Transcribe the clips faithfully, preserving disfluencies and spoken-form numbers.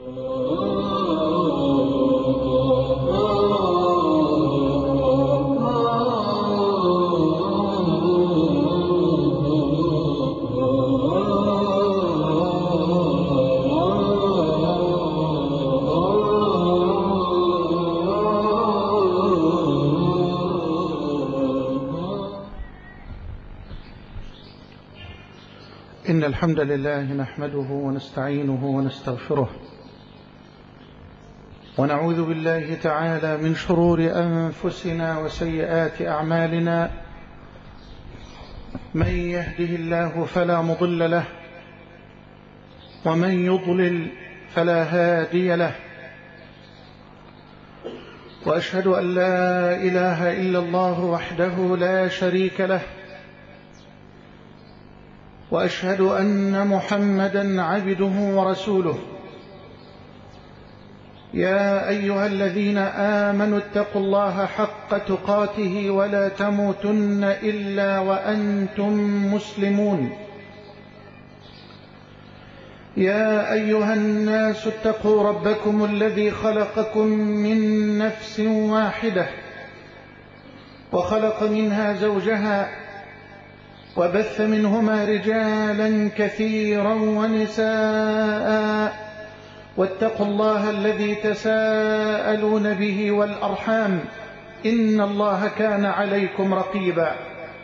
إن الحمد لله نحمده ونستعينه ونستغفره ونعوذ بالله تعالى من شرور أنفسنا وسيئات أعمالنا. من يهده الله فلا مضل له ومن يضلل فلا هادي له، وأشهد أن لا إله إلا الله وحده لا شريك له، وأشهد أن محمدًا عبده ورسوله. يا أيها الذين آمنوا اتقوا الله حق تقاته ولا تموتن إلا وأنتم مسلمون. يا أيها الناس اتقوا ربكم الذي خلقكم من نفس واحدة وخلق منها زوجها وبث منهما رجالا كثيرا ونساء، واتقوا الله الذي تساءلون به والأرحام إن الله كان عليكم رقيبا.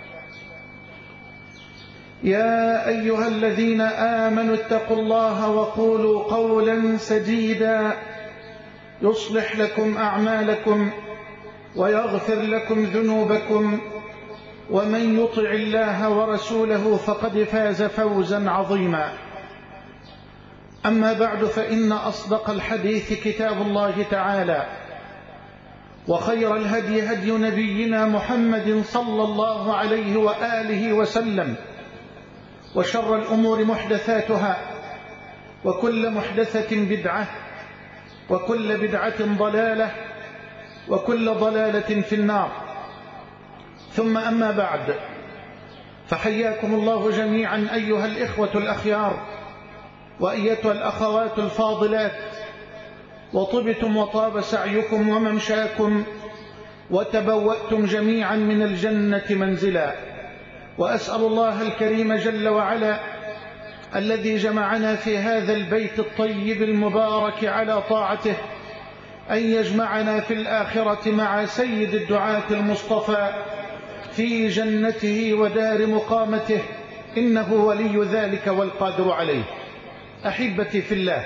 يا أيها الذين آمنوا اتقوا الله وقولوا قولا سديدا يصلح لكم أعمالكم ويغفر لكم ذنوبكم، ومن يطع الله ورسوله فقد فاز فوزا عظيما. أما بعد، فإن أصدق الحديث كتاب الله تعالى، وخير الهدي هدي نبينا محمد صلى الله عليه وآله وسلم، وشر الأمور محدثاتها، وكل محدثة بدعة، وكل بدعة ضلالة، وكل ضلالة في النار. ثم أما بعد، فحياكم الله جميعا أيها الإخوة الأخيار وأيتها الأخوات الفاضلات، وطبتم وطاب سعيكم وممشاكم، وتبوأتم جميعا من الجنة منزلا. وأسأل الله الكريم جل وعلا الذي جمعنا في هذا البيت الطيب المبارك على طاعته أن يجمعنا في الآخرة مع سيد الدعاة المصطفى في جنته ودار مقامته، إنه ولي ذلك والقادر عليه. أحبتي في الله،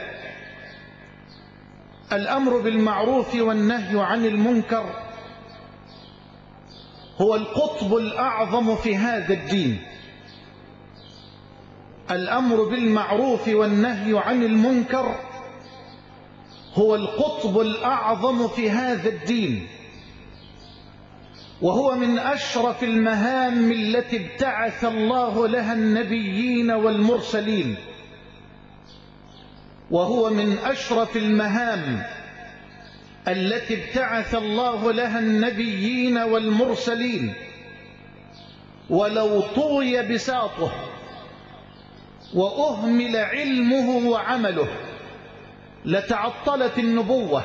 الأمر بالمعروف والنهي عن المنكر هو القطب الأعظم في هذا الدين. الأمر بالمعروف والنهي عن المنكر هو القطب الأعظم في هذا الدين، وهو من أشرف المهام التي ابتعث الله لها النبيين والمرسلين، وهو من أشرف المهام التي ابتعث الله لها النبيين والمرسلين. ولو طوي بساطه وأهمل علمه وعمله لتعطلت النبوة،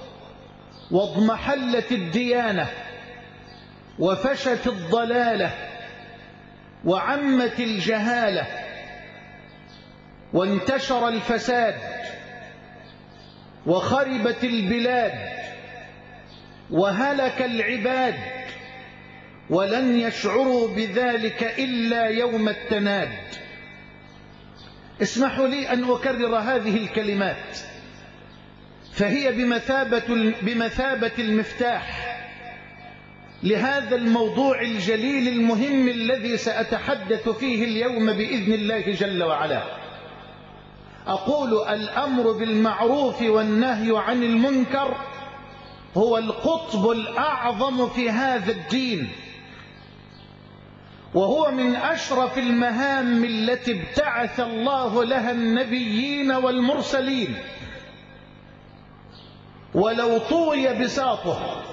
واضمحلت الديانة، وفشت الضلالة، وعمت الجهالة، وانتشر الفساد، وخربت البلاد، وهلك العباد، ولن يشعروا بذلك إلا يوم التناد. اسمحوا لي أن أكرر هذه الكلمات، فهي بمثابة, بمثابة المفتاح لهذا الموضوع الجليل المهم الذي سأتحدث فيه اليوم بإذن الله جل وعلا. أقول: الأمر بالمعروف والنهي عن المنكر هو القطب الأعظم في هذا الدين، وهو من أشرف المهام التي ابتعث الله لها النبيين والمرسلين. ولو طوي بساطه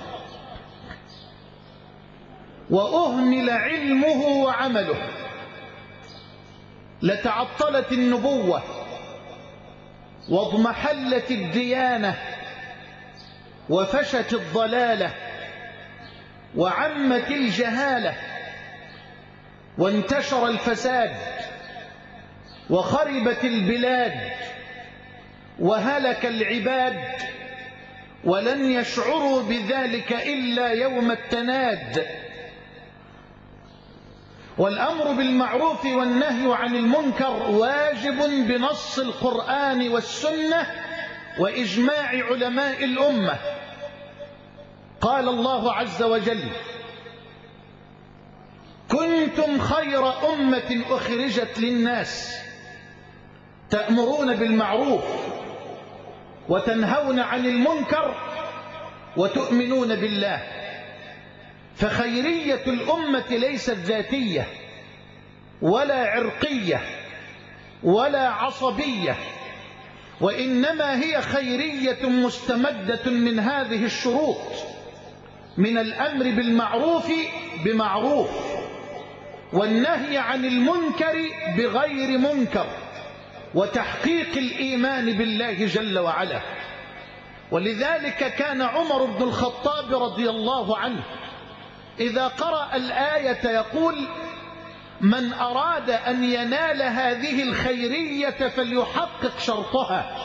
وأهمل علمه وعمله لتعطلت النبوة، واضمحلت الديانة وفشت الضلالة وعمت الجهالة وانتشر الفساد وخربت البلاد وهلك العباد، ولن يشعروا بذلك إلا يوم التناد. والأمر بالمعروف والنهي عن المنكر واجب بنص القرآن والسنة وإجماع علماء الأمة. قال الله عز وجل: كنتم خير أمة أخرجت للناس تأمرون بالمعروف وتنهون عن المنكر وتؤمنون بالله. فخيرية الأمة ليست ذاتية ولا عرقية ولا عصبية، وإنما هي خيرية مستمدة من هذه الشروط: من الأمر بالمعروف بمعروف، والنهي عن المنكر بغير منكر، وتحقيق الإيمان بالله جل وعلا. ولذلك كان عمر بن الخطاب رضي الله عنه إذا قرأ الآية يقول: من أراد أن ينال هذه الخيرية فليحقق شرطها.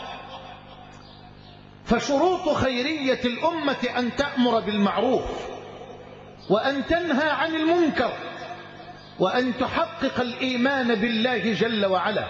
فشروط خيرية الأمة أن تأمر بالمعروف، وأن تنهى عن المنكر، وأن تحقق الإيمان بالله جل وعلا.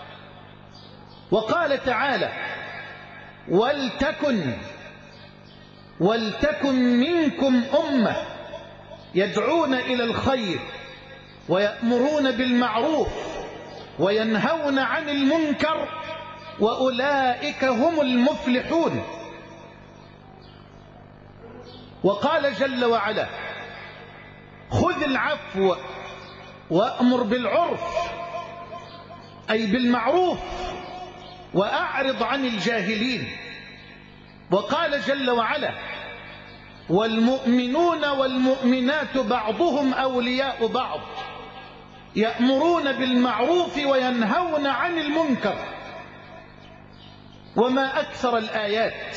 وقال تعالى: ولتكن ولتكن منكم أمة يدعون إلى الخير ويأمرون بالمعروف وينهون عن المنكر وأولئك هم المفلحون. وقال جل وعلا: خذ العفو وأمر بالعرف، أي بالمعروف، وأعرض عن الجاهلين. وقال جل وعلا: والمؤمنون والمؤمنات بعضهم أولياء بعض يأمرون بالمعروف وينهون عن المنكر. وما أكثر الآيات.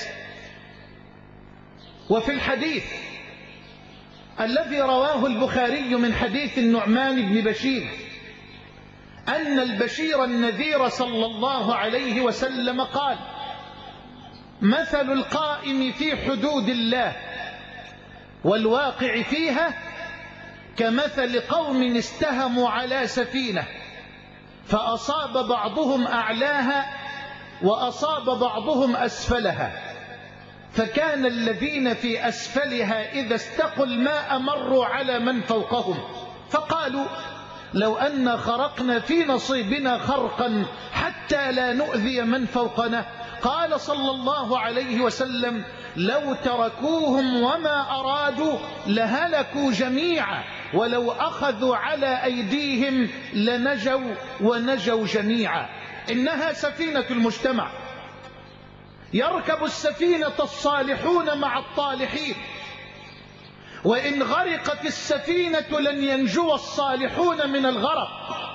وفي الحديث الذي رواه البخاري من حديث النعمان بن بشير أن البشير النذير صلى الله عليه وسلم قال: مثل القائم في حدود الله والواقع فيها كمثل قوم استهموا على سفينة فأصاب بعضهم أعلاها وأصاب بعضهم أسفلها، فكان الذين في أسفلها إذا استقوا الماء مروا على من فوقهم فقالوا: لو أن خرقنا في نصيبنا خرقا حتى لا نؤذي من فوقنا. قال صلى الله عليه وسلم: لو تركوهم وما أرادوا لهلكوا جميعا، ولو أخذوا على أيديهم لنجوا ونجوا جميعا. إنها سفينة المجتمع، يركب السفينة الصالحون مع الطالحين، وإن غرقت السفينة لن ينجو الصالحون من الغرق،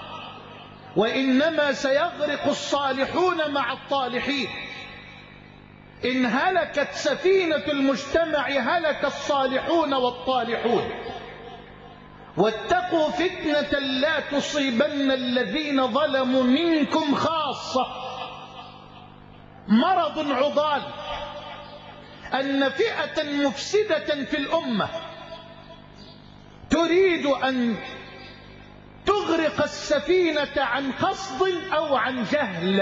وإنما سيغرق الصالحون مع الطالحين. إن هلكت سفينة المجتمع هلك الصالحون والطالحون. واتقوا فتنة لا تصيبن الذين ظلموا منكم خاصة. مرض عضال أن فئة مفسدة في الأمة تريد أن تغرق السفينة عن قصد أو عن جهل.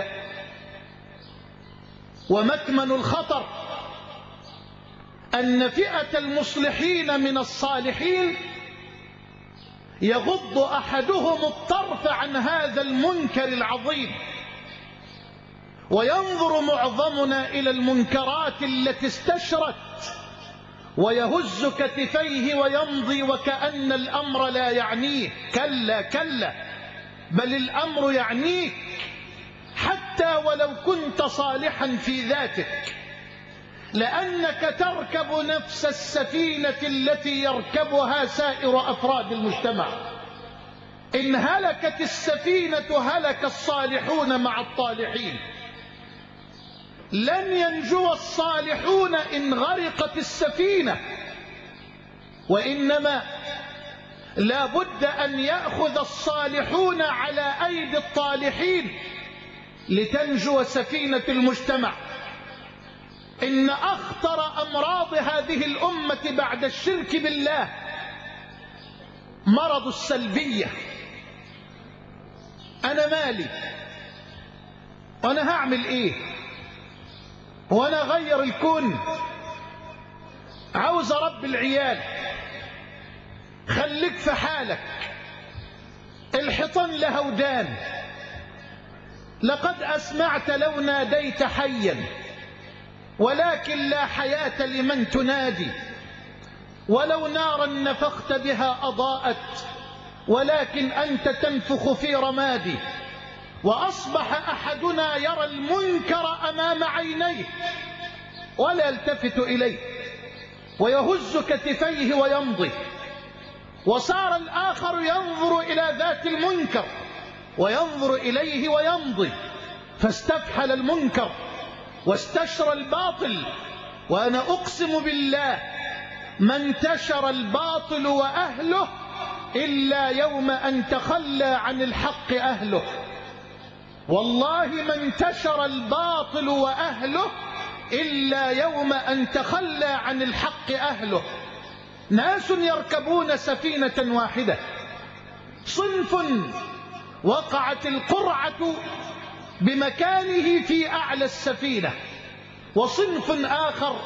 ومكمن الخطر أن فئة المصلحين من الصالحين يغض أحدهم الطرف عن هذا المنكر العظيم، وينظر معظمنا إلى المنكرات التي استشرت ويهز كتفيه ويمضي وكأن الأمر لا يعنيه. كلا كلا، بل الأمر يعنيك حتى ولو كنت صالحا في ذاتك، لأنك تركب نفس السفينة التي يركبها سائر أفراد المجتمع. إن هلكت السفينة هلك الصالحون مع الطالحين. لن ينجو الصالحون إن غرقت السفينة، وإنما لا بد أن يأخذ الصالحون على أيدي الطالحين لتنجو سفينة المجتمع. إن أخطر أمراض هذه الأمة بعد الشرك بالله مرض السلبية. أنا مالي، وأنا هعمل إيه، وأنا أغير الكون، عاوز أرب العيال، خليك في حالك، الحيطان لها ودان، لقد أسمعت لو ناديت حيا ولكن لا حياة لمن تنادي، ولو نارا نفخت بها أضاءت ولكن أنت تنفخ في رمادي. وأصبح أحدنا يرى المنكر أمام عينيه ولا يلتفت إليه ويهز كتفيه ويمضي، وصار الآخر ينظر إلى ذات المنكر وينظر إليه ويمضي، فاستفحل المنكر واستشرى الباطل. وأنا أقسم بالله ما انتشر الباطل وأهله إلا يوم أن تخلى عن الحق أهله. والله ما انتشر الباطل وأهله إلا يوم أن تخلى عن الحق أهله. ناس يركبون سفينة واحدة، صنف وقعت القرعة بمكانه في أعلى السفينة، وصنف آخر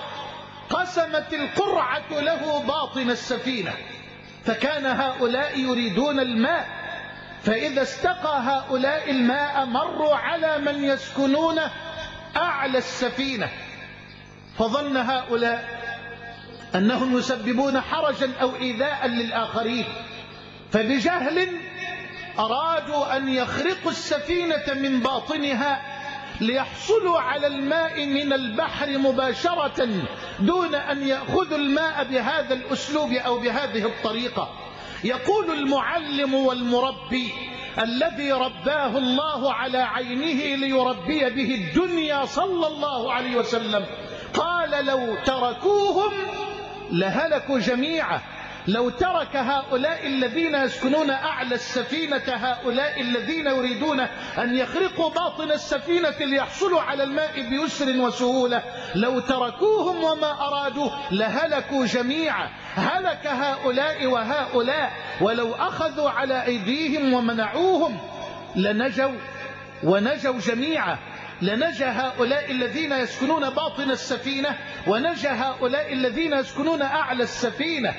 قسمت القرعة له باطن السفينة. فكان هؤلاء يريدون الماء، فإذا استقى هؤلاء الماء مروا على من يسكنون أعلى السفينة، فظن هؤلاء أنهم يسببون حرجا أو إيذاء للآخرين، فبجهل أرادوا أن يخرقوا السفينة من باطنها ليحصلوا على الماء من البحر مباشرة دون أن يأخذوا الماء بهذا الأسلوب أو بهذه الطريقة. يقول المعلم والمربي الذي رباه الله على عينه ليربي به الدنيا صلى الله عليه وسلم، قال لو تركوهم لهلكوا جميعا. لو ترك هؤلاء الذين يسكنون أعلى السفينة هؤلاء الذين يريدون أن يخرقوا باطن السفينة ليحصلوا على الماء بيسر وسهولة، لو تركوهم وما أرادوا لهلكوا جميعا. هلك هؤلاء وهؤلاء، ولو أخذوا على أيديهم ومنعوهم لنجوا ونجوا جميعا. لنجى هؤلاء الذين يسكنون باطن السفينة ونجى هؤلاء الذين يسكنون أعلى السفينة.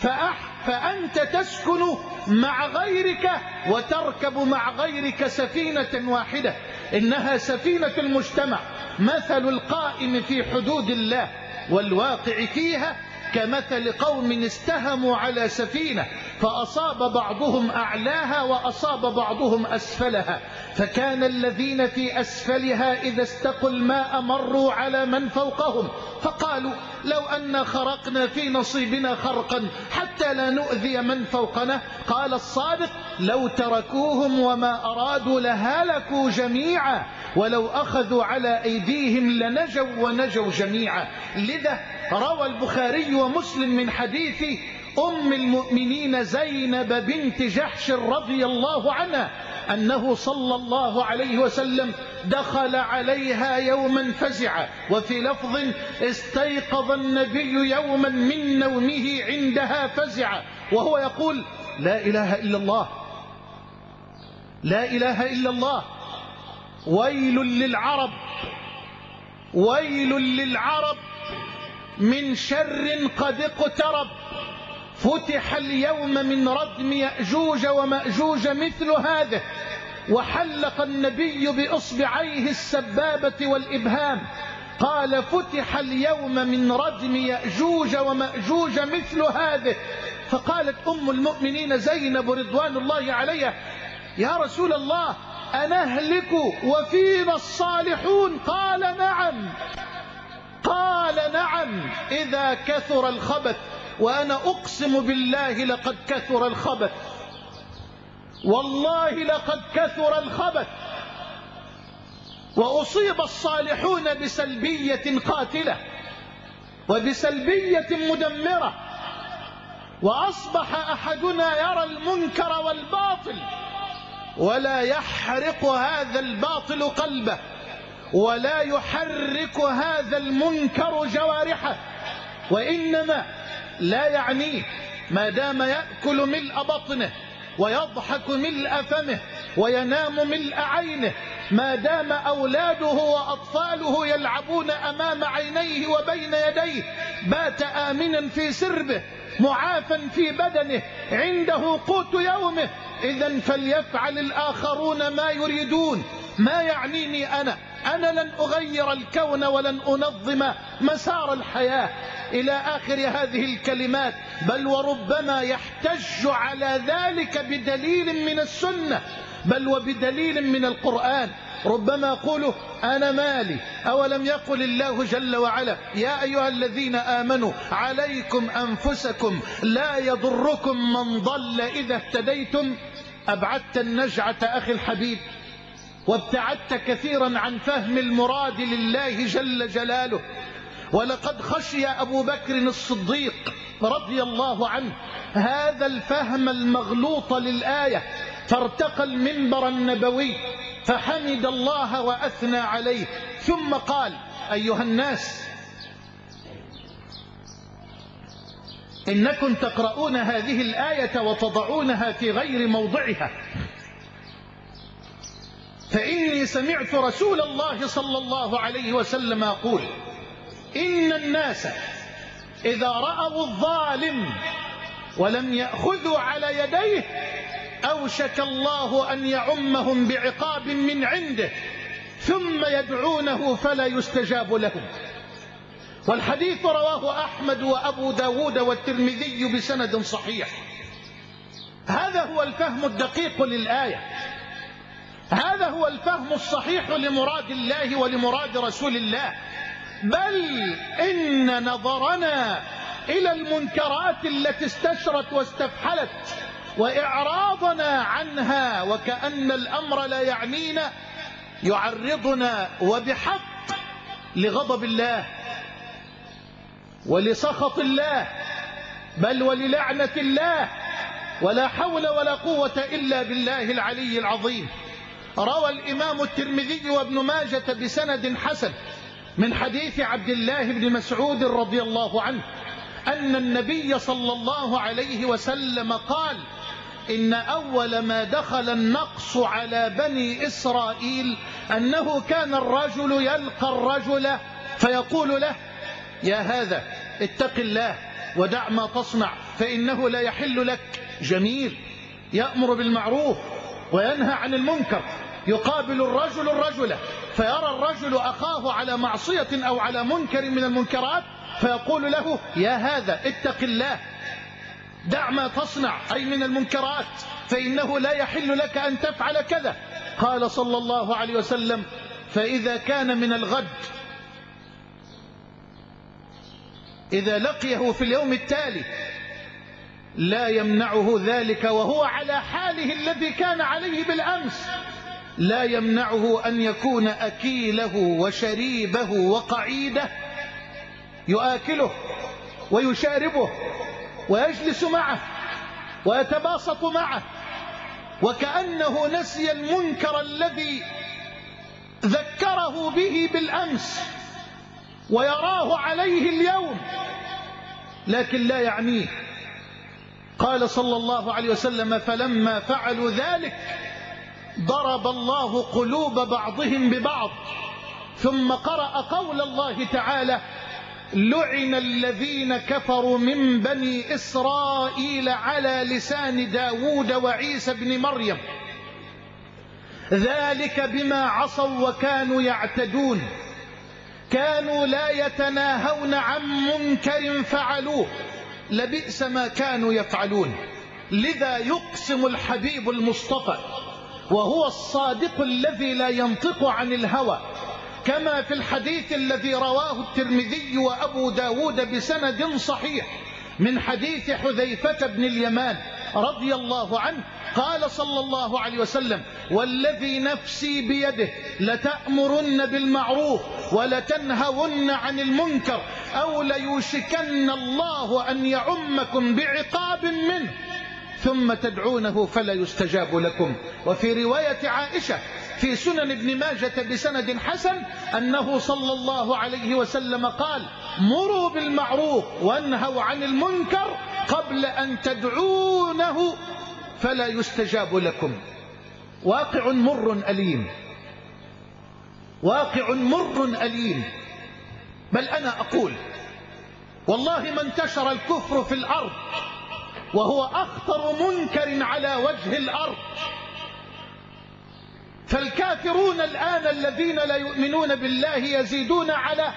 فأنت تسكن مع غيرك وتركب مع غيرك سفينة واحدة، إنها سفينة المجتمع. مثل القائم في حدود الله والواقع فيها كمثل قوم استهموا على سفينة فأصاب بعضهم أعلاها وأصاب بعضهم أسفلها، فكان الذين في أسفلها إذا استقوا الماء مروا على من فوقهم فقالوا لو أن خرقنا في نصيبنا خرقا حتى لا نؤذي من فوقنا. قال الصادق لو تركوهم وما أرادوا لهلكوا جميعا، ولو أخذوا على أيديهم لنجوا ونجوا جميعا. لذا روى البخاري ومسلم من حديث أم المؤمنين زينب بنت جحش رضي الله عنها أنه صلى الله عليه وسلم دخل عليها يوما فزعا، وفي لفظ استيقظ النبي يوما من نومه عندها فزعا وهو يقول لا إله إلا الله لا إله إلا الله، ويل للعرب ويل للعرب من شر قد اقترب، فتح اليوم من ردم يأجوج ومأجوج مثل هذا. وحلق النبي بإصبعيه السبابة والإبهام قال فتح اليوم من ردم يأجوج ومأجوج مثل هذا. فقالت أم المؤمنين زينب رضوان الله عليها يا رسول الله أنهلك وفينا الصالحون؟ قال نعم قال نعم إذا كثر الخبث. وأنا أقسم بالله لقد كثر الخبث، والله لقد كثر الخبث. وأصيب الصالحون بسلبية قاتلة وبسلبية مدمرة، وأصبح أحدنا يرى المنكر والباطل ولا يحرق هذا الباطل قلبه، ولا يحرك هذا المنكر جوارحه، وإنما لا يعنيه ما دام يأكل ملء بطنه ويضحك ملء فمه وينام ملء عينه، ما دام أولاده وأطفاله يلعبون أمام عينيه وبين يديه، بات آمنا في سربه معافا في بدنه عنده قوت يومه. إذن فليفعل الآخرون ما يريدون، ما يعنيني أنا أنا لن أغير الكون ولن أنظم مسار الحياة إلى آخر هذه الكلمات، بل وربما يحتج على ذلك بدليل من السنة بل وبدليل من القرآن. ربما يقول أنا مالي، أولم يقل الله جل وعلا يا أيها الذين آمنوا عليكم أنفسكم لا يضركم من ضل إذا اهتديتم. أبعدت النجعة أخي الحبيب، وابتعدت كثيرا عن فهم المراد لله جل جلاله. ولقد خشي أبو بكر الصديق رضي الله عنه هذا الفهم المغلوط للآية، فارتقى المنبر النبوي فحمد الله وأثنى عليه، ثم قال أيها الناس إنكم تقرؤون هذه الآية وتضعونها في غير موضعها، فإني سمعت رسول الله صلى الله عليه وسلم يقول إن الناس إذا رأوا الظالم ولم يأخذوا على يديه أوشك الله أن يعمهم بعقاب من عنده ثم يدعونه فلا يستجاب لهم. والحديث رواه أحمد وأبو داود والترمذي بسند صحيح. هذا هو الفهم الدقيق للآية، هذا هو الفهم الصحيح لمراد الله ولمراد رسول الله. بل إن نظرنا إلى المنكرات التي استشرت واستفحلت وإعراضنا عنها وكأن الأمر لا يعنينا يعرضنا وبحق لغضب الله ولسخط الله بل وللعنة الله، ولا حول ولا قوة إلا بالله العلي العظيم. روى الإمام الترمذي وابن ماجة بسند حسن من حديث عبد الله بن مسعود رضي الله عنه أن النبي صلى الله عليه وسلم قال إن أول ما دخل النقص على بني إسرائيل أنه كان الرجل يلقى الرجل فيقول له يا هذا اتق الله ودع ما تصنع فإنه لا يحل لك. جميل، يأمر بالمعروف وينهى عن المنكر، يقابل الرجل الرجل فيرى الرجل أخاه على معصية أو على منكر من المنكرات فيقول له يا هذا اتق الله دع ما تصنع أي من المنكرات فإنه لا يحل لك أن تفعل كذا. قال صلى الله عليه وسلم فإذا كان من الغد إذا لقيه في اليوم التالي لا يمنعه ذلك وهو على حاله الذي كان عليه بالأمس، لا يمنعه أن يكون أكيله وشريبه وقعيده يؤكله ويشاربه ويجلس معه ويتباسط معه وكأنه نسي المنكر الذي ذكره به بالأمس ويراه عليه اليوم لكن لا يعنيه. قال صلى الله عليه وسلم فلما فعلوا ذلك ضرب الله قلوب بعضهم ببعض، ثم قرأ قول الله تعالى لعن الذين كفروا من بني إسرائيل على لسان داود وعيسى بن مريم ذلك بما عصوا وكانوا يعتدون كانوا لا يتناهون عن منكر فعلوه لبئس ما كانوا يفعلون. لذا يقسم الحبيب المصطفى وهو الصادق الذي لا ينطق عن الهوى كما في الحديث الذي رواه الترمذي وأبو داود بسند صحيح من حديث حذيفة بن اليمان رضي الله عنه قال صلى الله عليه وسلم والذي نفسي بيده لتأمرن بالمعروف ولتنهون عن المنكر أو ليوشكن الله أن يعمكم بعقاب منه ثم تدعونه فلا يستجاب لكم. وفي رواية عائشة في سنن ابن ماجة بسند حسن أنه صلى الله عليه وسلم قال: مروا بالمعروف وانهوا عن المنكر قبل أن تدعونه فلا يستجاب لكم. واقع مر أليم، واقع مر أليم. بل أنا أقول والله ما انتشر الكفر في الأرض وهو أخطر منكر على وجه الأرض. فالكافرون الآن الذين لا يؤمنون بالله يزيدون على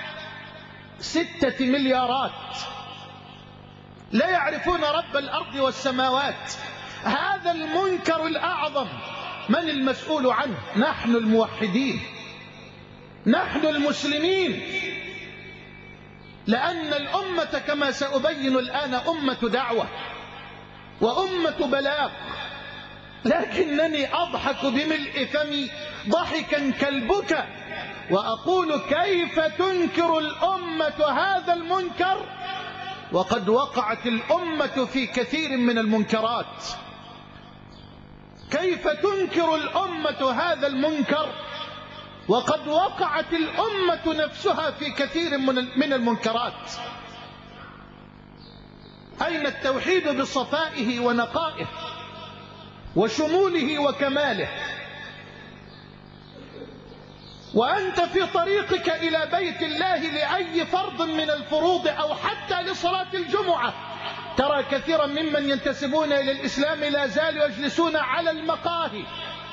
ستة مليارات، لا يعرفون رب الأرض والسماوات. هذا المنكر الأعظم من المسؤول عنه؟ نحن الموحدين، نحن المسلمين، لأن الأمة كما سأبين الآن أمة دعوة وأمة بلاغ. لكنني أضحك بملء فمي ضحكا كالبكا وأقول: كيف تنكر الأمة هذا المنكر وقد وقعت الأمة في كثير من المنكرات؟ كيف تنكر الأمة هذا المنكر وقد وقعت الأمة نفسها في كثير من المنكرات؟ أين التوحيد بصفائه ونقائه وشموله وكماله؟ وأنت في طريقك إلى بيت الله لأي فرض من الفروض أو حتى لصلاة الجمعة ترى كثيرا ممن ينتسبون إلى الإسلام لا زالوا يجلسون على المقاهي.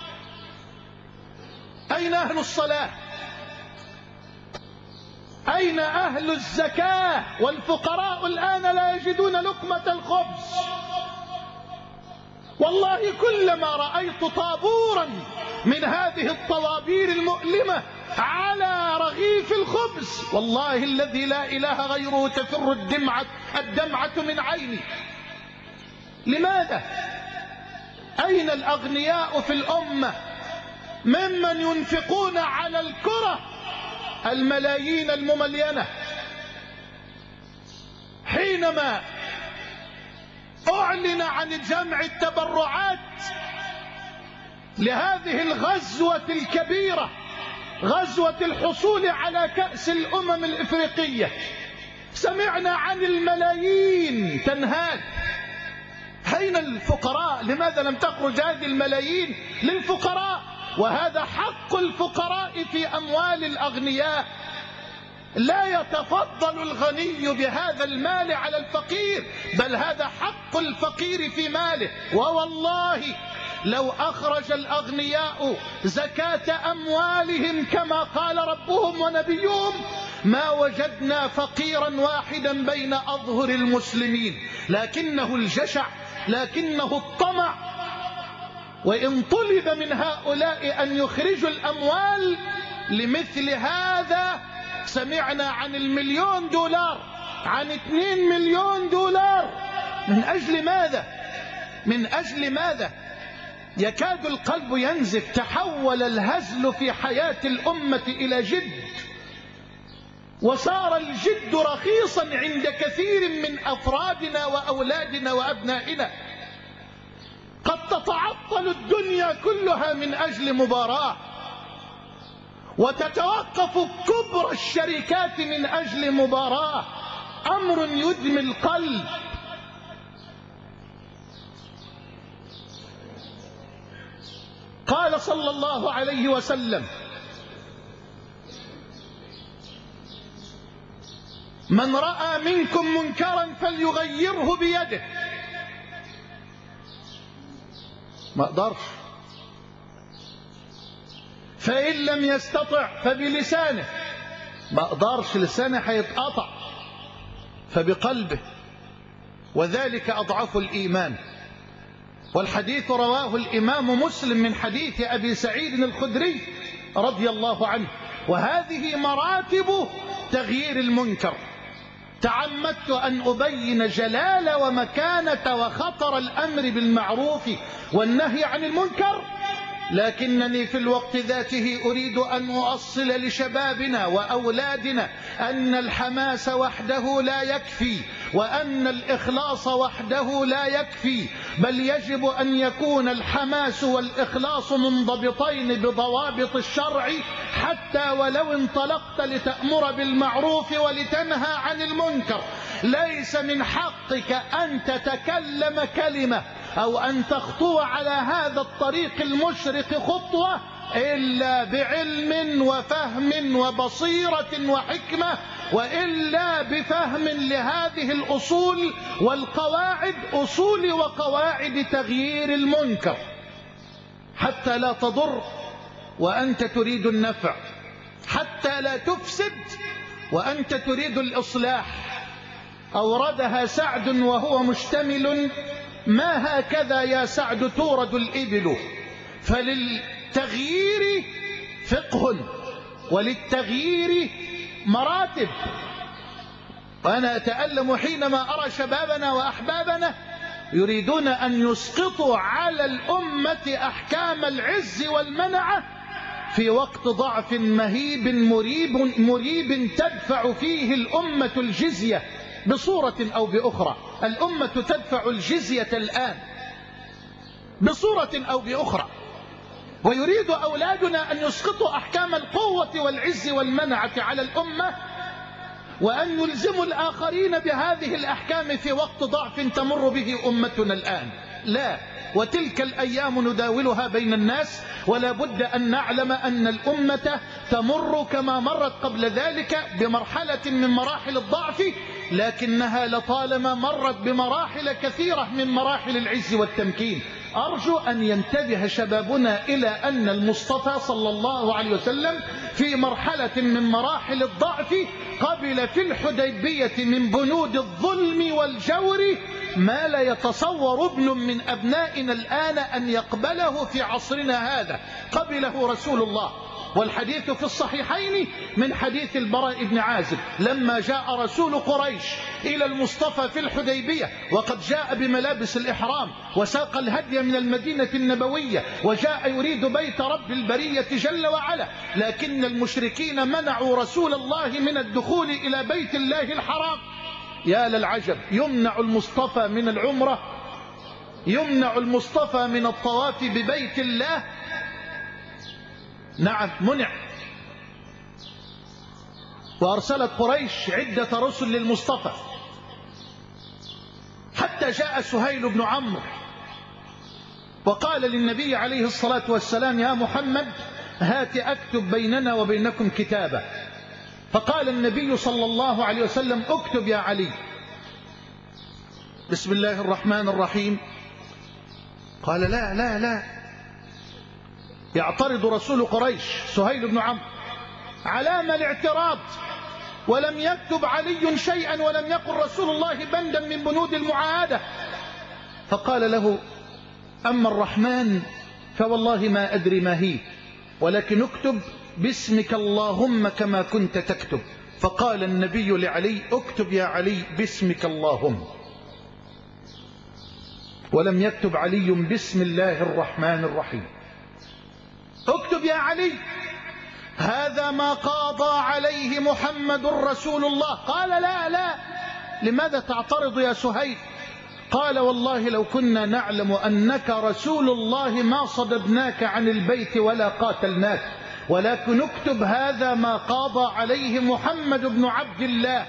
أين أهل الصلاة؟ أين أهل الزكاة؟ والفقراء الآن لا يجدون لقمة الخبز. والله كلما رأيت طابورا من هذه الطوابير المؤلمة على رغيف الخبز والله الذي لا إله غيره تفر الدمعة, الدمعة من عيني. لماذا؟ أين الأغنياء في الأمة ممن ينفقون على الكرة الملايين المملينة؟ حينما أعلن عن جمع التبرعات لهذه الغزوة الكبيرة، غزوة الحصول على كأس الأمم الإفريقية، سمعنا عن الملايين تنهال. أين الفقراء؟ لماذا لم تخرج هذه الملايين للفقراء؟ وهذا حق الفقراء في أموال الأغنياء. لا يتفضل الغني بهذا المال على الفقير، بل هذا حق الفقير في ماله. ووالله لو أخرج الأغنياء زكاة أموالهم كما قال ربهم ونبيهم ما وجدنا فقيرا واحدا بين أظهر المسلمين، لكنه الجشع، لكنه الطمع. وإن طلب من هؤلاء أن يخرجوا الأموال لمثل هذا سمعنا عن المليون دولار، عن اثنين مليون دولار. من أجل ماذا؟ من أجل ماذا؟ يكاد القلب ينزف. تحول الهزل في حياة الأمة إلى جد، وصار الجد رخيصا عند كثير من أفرادنا وأولادنا وأبنائنا. قد تتعطل الدنيا كلها من أجل مباراة، وتتوقف كبرى الشركات من أجل مباراة. أمر يدمي القلب. قال صلى الله عليه وسلم: من رأى منكم منكرا فليغيره بيده. ما اقدرش، فإن لم يستطع فبلسانه. ما اقدرش، لسانه هيتقطع، فبقلبه، وذلك أضعف الإيمان. والحديث رواه الإمام مسلم من حديث أبي سعيد الخدري رضي الله عنه. وهذه مراتب تغيير المنكر. تعمدت أن أبين جلال ومكانة وخطر الأمر بالمعروف والنهي عن المنكر لكنني في الوقت ذاته أريد أن أؤصل لشبابنا وأولادنا أن الحماس وحده لا يكفي، وأن الإخلاص وحده لا يكفي، بل يجب أن يكون الحماس والإخلاص منضبطين بضوابط الشرع، حتى ولو انطلقت لتأمر بالمعروف ولتنهى عن المنكر ليس من حقك أن تتكلم كلمة أو أن تخطو على هذا الطريق المشرق خطوة إلا بعلم وفهم وبصيرة وحكمة، وإلا بفهم لهذه الأصول والقواعد، أصول وقواعد تغيير المنكر، حتى لا تضر وأنت تريد النفع، حتى لا تفسد وأنت تريد الإصلاح. أوردها سعد وهو مشتمل: ما هكذا يا سعد تورد الإبل، فللتغيير فقه وللتغيير مراتب. وأنا أتألم حينما أرى شبابنا وأحبابنا يريدون أن يسقطوا على الأمة أحكام العز والمنعة في وقت ضعف مهيب مريب, مريب تدفع فيه الأمة الجزية بصورة أو بأخرى. الأمة تدفع الجزية الآن بصورة أو بأخرى، ويريد أولادنا أن يسقطوا أحكام القوة والعز والمنعة على الأمة، وأن يلزموا الآخرين بهذه الأحكام في وقت ضعف تمر به أمتنا الآن. لا، وتلك الأيام نداولها بين الناس، ولا بد أن نعلم أن الأمة تمر كما مرت قبل ذلك بمرحلة من مراحل الضعف، لكنها لطالما مرت بمراحل كثيرة من مراحل العز والتمكين. أرجو أن ينتبه شبابنا إلى أن المصطفى صلى الله عليه وسلم في مرحلة من مراحل الضعف قبل في الحديبية من بنود الظلم والجور ما لا يتصور ابن من أبنائنا الآن أن يقبله في عصرنا هذا، قبله رسول الله. والحديث في الصحيحين من حديث البراء بن عازب لما جاء رسول قريش إلى المصطفى في الحديبية، وقد جاء بملابس الإحرام وساق الهدي من المدينة النبوية، وجاء يريد بيت رب البرية جل وعلا، لكن المشركين منعوا رسول الله من الدخول إلى بيت الله الحرام. يا للعجب، يمنع المصطفى من العمرة، يمنع المصطفى من الطواف ببيت الله. نعم منع. وأرسلت قريش عدة رسل للمصطفى، حتى جاء سهيل بن عمرو وقال للنبي عليه الصلاة والسلام: يا محمد هات أكتب بيننا وبينكم كتابة. فقال النبي صلى الله عليه وسلم: اكتب يا علي. بسم الله الرحمن الرحيم. قال: لا لا لا. يعترض رسول قريش سهيل بن عمرو. علامة الاعتراض؟ ولم يكتب علي شيئا ولم يقل رسول الله بندا من بنود المعاهدة. فقال له: أما الرحمن فوالله ما أدري ما هي، ولكن اكتب باسمك اللهم كما كنت تكتب. فقال النبي لعلي: اكتب يا علي باسمك اللهم. ولم يكتب علي بسم الله الرحمن الرحيم. اكتب يا علي، هذا ما قاضى عليه محمد رسول الله. قال: لا لا. لماذا تعترض يا سهيل؟ قال: والله لو كنا نعلم أنك رسول الله ما صددناك عن البيت ولا قاتلناك، ولكن اكتب هذا ما قاضى عليه محمد بن عبد الله.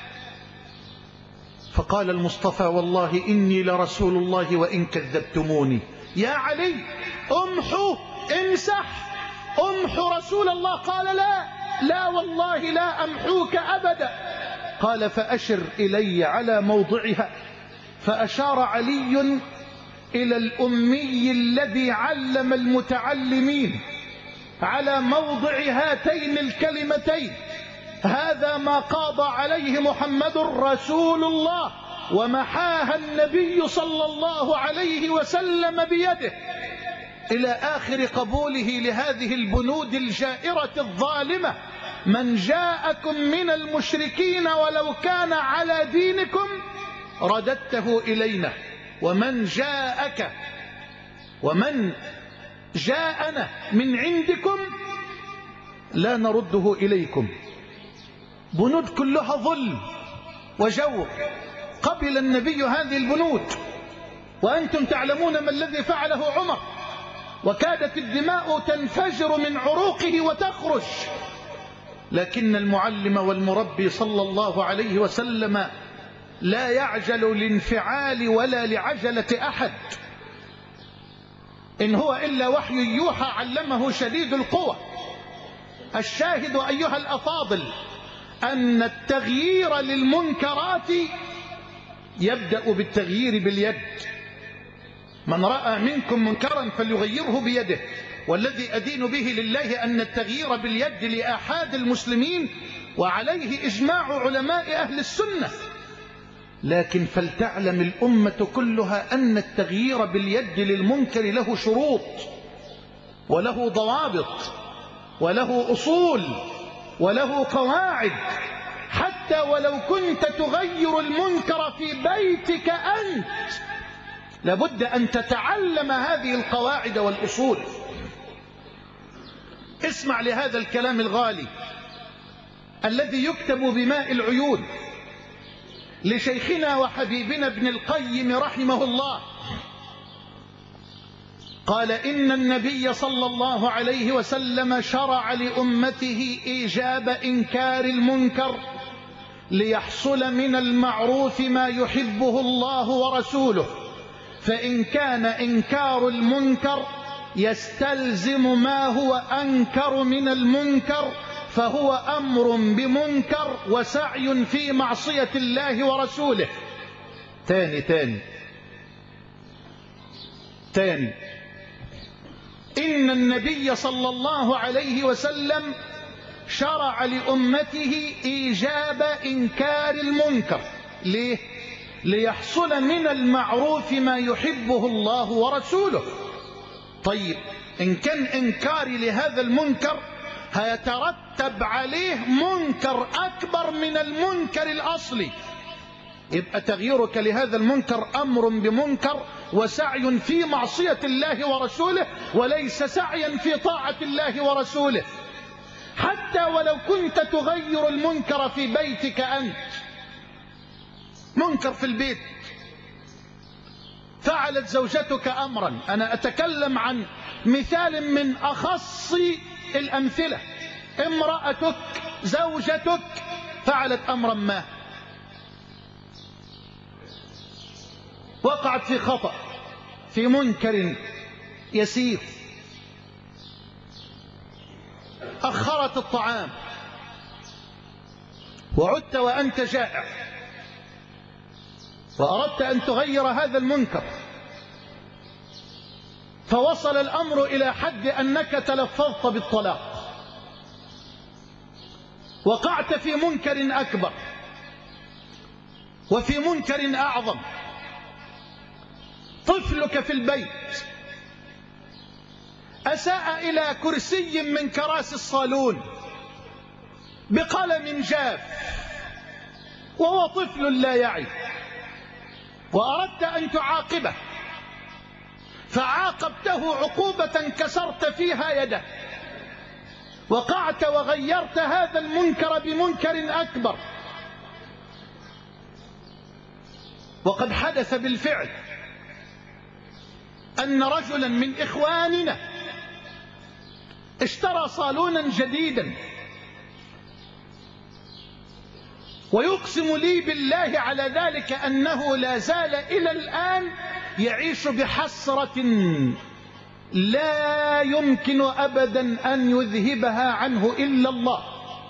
فقال المصطفى: والله إني لرسول الله وإن كذبتموني. يا علي امحو، امسح، امحو رسول الله. قال: لا لا والله لا أمحوك أبدا. قال: فأشر إلي على موضعها. فأشار علي إلى الأمي الذي علم المتعلمين على موضع هاتين الكلمتين: هذا ما قاضى عليه محمد رسول الله. ومحاها النبي صلى الله عليه وسلم بيده، إلى آخر قبوله لهذه البنود الجائرة الظالمة: من جاءكم من المشركين ولو كان على دينكم رددته إلينا، ومن جاءك ومن جاءنا من عندكم لا نرده إليكم. بنود كلها ظلم وجور، قبل النبي هذه البنود وأنتم تعلمون ما الذي فعله عمر، وكادت الدماء تنفجر من عروقه وتخرج، لكن المعلم والمربي صلى الله عليه وسلم لا يعجل للانفعال ولا لعجلة أحد، إن هو إلا وحي يوحى علمه شديد القوى. الشاهد أيها الأفاضل أن التغيير للمنكرات يبدأ بالتغيير باليد. من رأى منكم منكرا فليغيره بيده، والذي أدين به لله أن التغيير باليد لآحاد المسلمين، وعليه إجماع علماء أهل السنة. لكن فلتعلم الأمة كلها أن التغيير باليد للمنكر له شروط وله ضوابط وله أصول وله قواعد، حتى ولو كنت تغير المنكر في بيتك أنت لابد أن تتعلم هذه القواعد والأصول. اسمع لهذا الكلام الغالي الذي يكتب بماء العيون لشيخنا وحبيبنا ابن القيم رحمه الله. قال: إن النبي صلى الله عليه وسلم شرع لأمته إيجاب إنكار المنكر ليحصل من المعروف ما يحبه الله ورسوله، فإن كان إنكار المنكر يستلزم ما هو أنكر من المنكر فهو أمر بمنكر وسعي في معصية الله ورسوله. تاني تاني تاني إن النبي صلى الله عليه وسلم شرع لأمته إيجاب إنكار المنكر. ليه؟ ليحصل من المعروف ما يحبه الله ورسوله. طيب، إن كان إنكاري لهذا المنكر هيترتب عليه منكر أكبر من المنكر الأصلي، يبقى تغييرك لهذا المنكر أمر بمنكر وسعي في معصية الله ورسوله، وليس سعيا في طاعة الله ورسوله. حتى ولو كنت تغير المنكر في بيتك أنت، منكر في البيت، فعلت زوجتك أمرا، أنا أتكلم عن مثال من أخص الأمثلة، امرأتك زوجتك فعلت أمرا ما، وقعت في خطأ في منكر يسير، أخرت الطعام وعدت وأنت جائع وأردت أن تغير هذا المنكر، فوصل الأمر إلى حد أنك تلفظت بالطلاق، وقعت في منكر أكبر وفي منكر أعظم. طفلك في البيت أساء إلى كرسي من كراسي الصالون بقلم جاف وهو طفل لا يعي، وأردت أن تعاقبه فعاقبته عقوبة كسرت فيها يده، وقعت وغيرت هذا المنكر بمنكر أكبر. وقد حدث بالفعل أن رجلا من إخواننا اشترى صالونا جديدا، ويقسم لي بالله على ذلك أنه لا زال إلى الآن يعيش بحسرة لا يمكن أبدا أن يذهبها عنه إلا الله.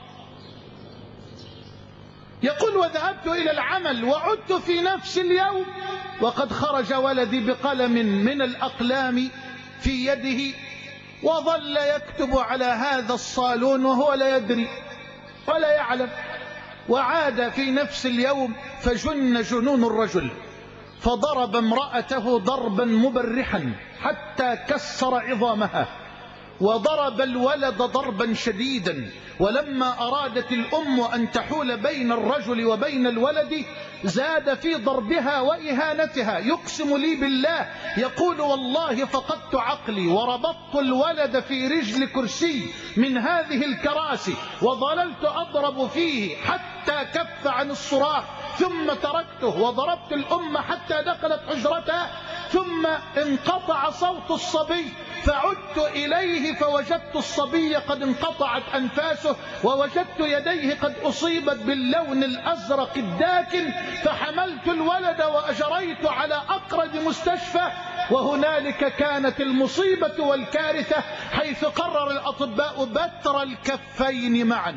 يقول: وذهبت إلى العمل وعدت في نفس اليوم وقد خرج ولدي بقلم من الأقلام في يده، وظل يكتب على هذا الصالون وهو لا يدري ولا يعلم. وعاد في نفس اليوم فجن جنون الرجل، فضرب امرأته ضربا مبرحا حتى كسر عظامها، وضرب الولد ضربا شديدا، ولما أرادت الأم أن تحول بين الرجل وبين الولد زاد في ضربها وإهانتها. يقسم لي بالله يقول والله فقدت عقلي وربطت الولد في رجل كرسي من هذه الكراسي وظللت أضرب فيه حتى كف عن الصراخ، ثم تركته وضربت الأم حتى دخلت حجرتها، ثم انقطع صوت الصبي فعدت إليه فوجدت الصبي قد انقطعت أنفاسه ووجدت يديه قد أصيبت باللون الأزرق الداكن، فحملت الولد وأجريت على أقرب مستشفى. وهنالك كانت المصيبة والكارثة، حيث قرر الأطباء بتر الكفين معا.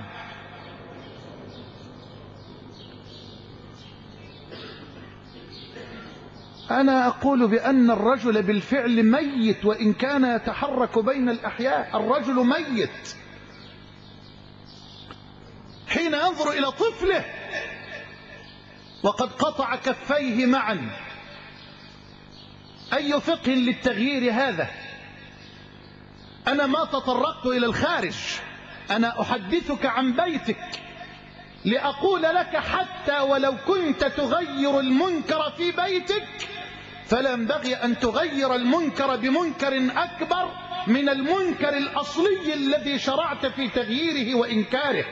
أنا أقول بأن الرجل بالفعل ميت وإن كان يتحرك بين الأحياء. الرجل ميت حين ينظر إلى طفله وقد قطع كفيه معا. أي فقه للتغيير هذا؟ أنا ما تطرقت إلى الخارج، أنا أحدثك عن بيتك لأقول لك حتى ولو كنت تغير المنكر في بيتك فلا ينبغي أن تغير المنكر بمنكر أكبر من المنكر الأصلي الذي شرعت في تغييره وإنكاره.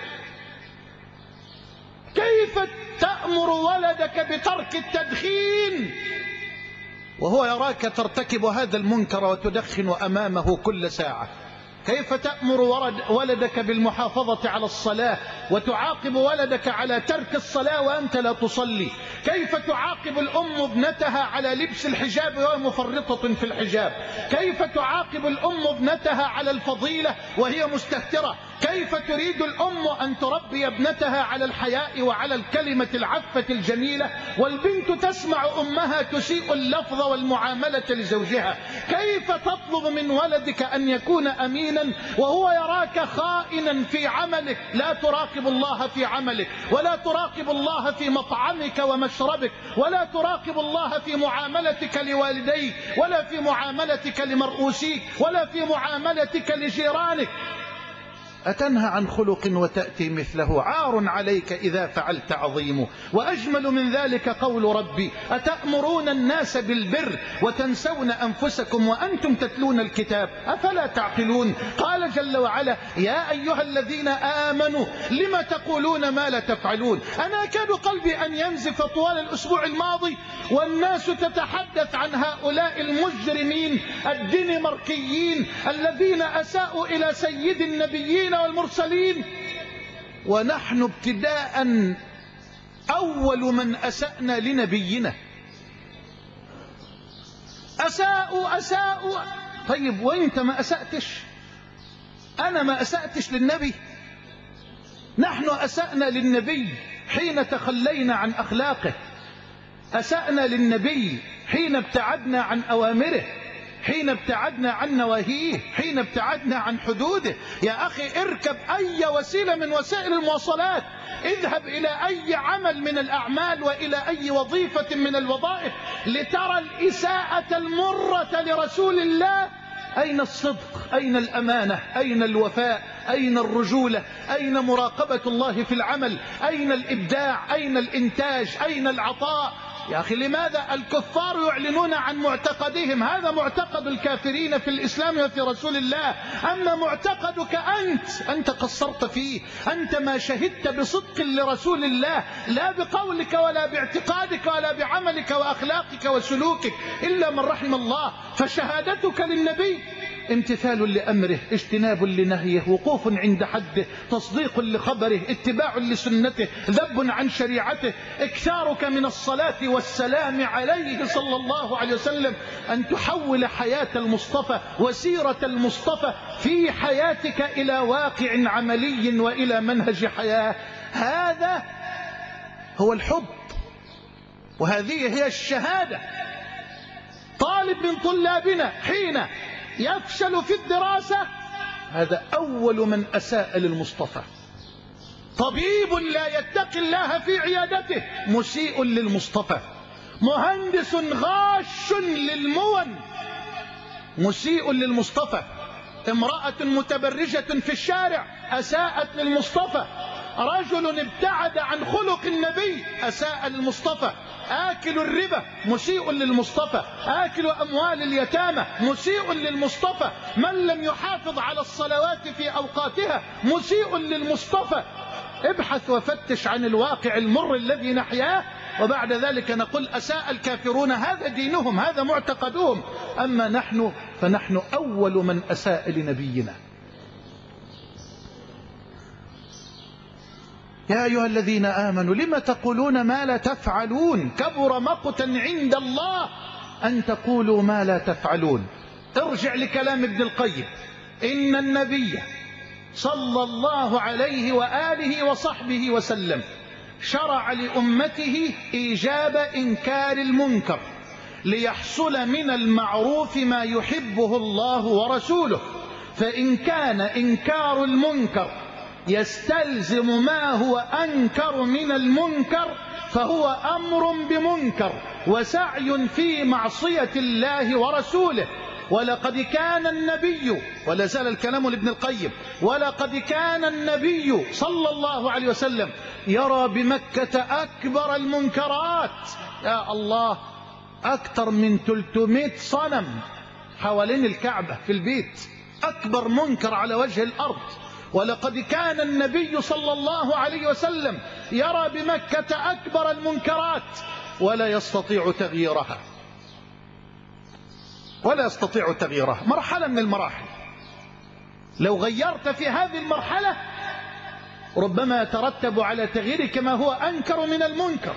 كيف تأمر ولدك بترك التدخين وهو يراك ترتكب هذا المنكر وتدخن أمامه كل ساعة؟ كيف تأمر ولدك بالمحافظة على الصلاة وتعاقب ولدك على ترك الصلاة وأنت لا تصلي؟ كيف تعاقب الأم ابنتها على لبس الحجاب وهي مفرطة في الحجاب؟ كيف تعاقب الأم ابنتها على الفضيلة وهي مستهترة؟ كيف تريد الأم أن تربي ابنتها على الحياء وعلى الكلمة العفة الجميلة والبنت تسمع أمها تسيء اللفظ والمعاملة لزوجها؟ كيف تطلب من ولدك أن يكون أمينا وهو يراك خائنا في عملك؟ لا تراقب الله في عملك، ولا تراقب الله في مطعمك ومشربك، ولا تراقب الله في معاملتك لوالديك، ولا في معاملتك لمرؤوسيك، ولا في معاملتك لجيرانك. أتنهى عن خلق وتأتي مثله؟ عار عليك إذا فعلت عظيم. وأجمل من ذلك قول ربي: أتأمرون الناس بالبر وتنسون أنفسكم وأنتم تتلون الكتاب أفلا تعقلون؟ قال جل وعلا: يا أيها الذين آمنوا لم تقولون ما لا تفعلون. أنا كاد قلبي أن ينزف طوال الأسبوع الماضي والناس تتحدث عن هؤلاء المجرمين الدنماركيين الذين أساءوا إلى سيد النبيين والمرسلين، ونحن ابتداء أول من أسأنا لنبينا. أساءوا أساءوا طيب وانت ما أسأتش؟ أنا ما أسأتش للنبي؟ نحن أسأنا للنبي حين تخلينا عن أخلاقه، أسأنا للنبي حين ابتعدنا عن أوامره، حين ابتعدنا عن نواهيه، حين ابتعدنا عن حدوده. يا أخي اركب أي وسيلة من وسائل المواصلات، اذهب إلى أي عمل من الأعمال وإلى أي وظيفة من الوظائف لترى الإساءة المرة لرسول الله. أين الصدق؟ أين الأمانة؟ أين الوفاء؟ أين الرجولة؟ أين مراقبة الله في العمل؟ أين الإبداع؟ أين الإنتاج؟ أين العطاء؟ يا أخي لماذا الكفار يعلنون عن معتقدهم؟ هذا معتقد الكافرين في الإسلام وفي رسول الله. أما معتقدك أنت، أنت قصرت فيه، أنت ما شهدت بصدق لرسول الله، لا بقولك ولا باعتقادك ولا بعملك وأخلاقك وسلوكك إلا من رحم الله. فشهادتك للنبي امتثال لأمره، اجتناب لنهيه، وقوف عند حده، تصديق لخبره، اتباع لسنته، ذب عن شريعته، اكثارك من الصلاة والسلام عليه صلى الله عليه وسلم. أن تحول حياة المصطفى وسيرة المصطفى في حياتك إلى واقع عملي وإلى منهج حياة. هذا هو الحب، وهذه هي الشهادة. طالب من طلابنا حين يفشل في الدراسة هذا أول من أساء للمصطفى. طبيب لا يتقي الله في عيادته مسيء للمصطفى. مهندس غاش للمون مسيء للمصطفى. امرأة متبرجة في الشارع أساءت للمصطفى، رجل ابتعد عن خلق النبي أساء للمصطفى، آكل الربا مسيء للمصطفى، آكل أموال اليتامى مسيء للمصطفى، من لم يحافظ على الصلوات في أوقاتها مسيء للمصطفى. ابحث وفتش عن الواقع المر الذي نحياه، وبعد ذلك نقول أساء الكافرون، هذا دينهم، هذا معتقدهم. أما نحن فنحن أول من أساء لنبينا. يا أيها الذين آمنوا لم تقولون ما لا تفعلون، كبر مقتا عند الله أن تقولوا ما لا تفعلون. ارجع لكلام ابن القيم، إن النبي صلى الله عليه وآله وصحبه وسلم شرع لأمته إيجاب إنكار المنكر ليحصل من المعروف ما يحبه الله ورسوله، فإن كان إنكار المنكر يستلزم ما هو أنكر من المنكر فهو أمر بمنكر وسعي في معصية الله ورسوله. ولقد كان النبي، ولا زال الكلام لابن القيم، ولقد كان النبي صلى الله عليه وسلم يرى بمكة أكبر المنكرات. يا الله، أكثر من ثلاثمائة صنم حوالين الكعبة في البيت، أكبر منكر على وجه الأرض. ولقد كان النبي صلى الله عليه وسلم يرى بمكة أكبر المنكرات ولا يستطيع تغييرها، ولا يستطيع تغييرها. مرحلة من المراحل، لو غيرت في هذه المرحلة ربما يترتب على تغييرك ما هو أنكر من المنكر.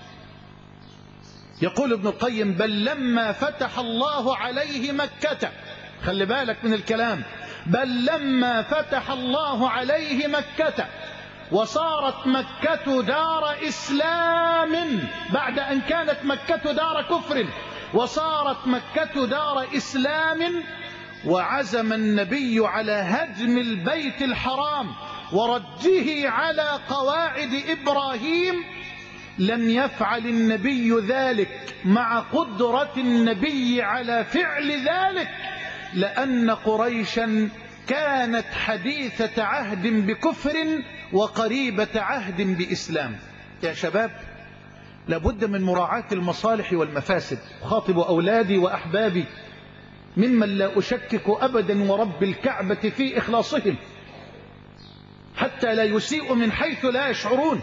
يقول ابن القيم: بل لما فتح الله عليه مكة، خلي بالك من الكلام، بل لما فتح الله عليه مكة وصارت مكة دار إسلام بعد أن كانت مكة دار كفر، وصارت مكة دار إسلام، وعزم النبي على هدم البيت الحرام ورده على قواعد إبراهيم، لم يفعل النبي ذلك مع قدرة النبي على فعل ذلك، لأن قريشا كانت حديثة عهد بكفر وقريبة عهد بإسلام. يا شباب، لابد من مراعاة المصالح والمفاسد. أخاطب أولادي وأحبابي ممن لا أشكك أبدا ورب الكعبة في إخلاصهم حتى لا يسيء من حيث لا يشعرون.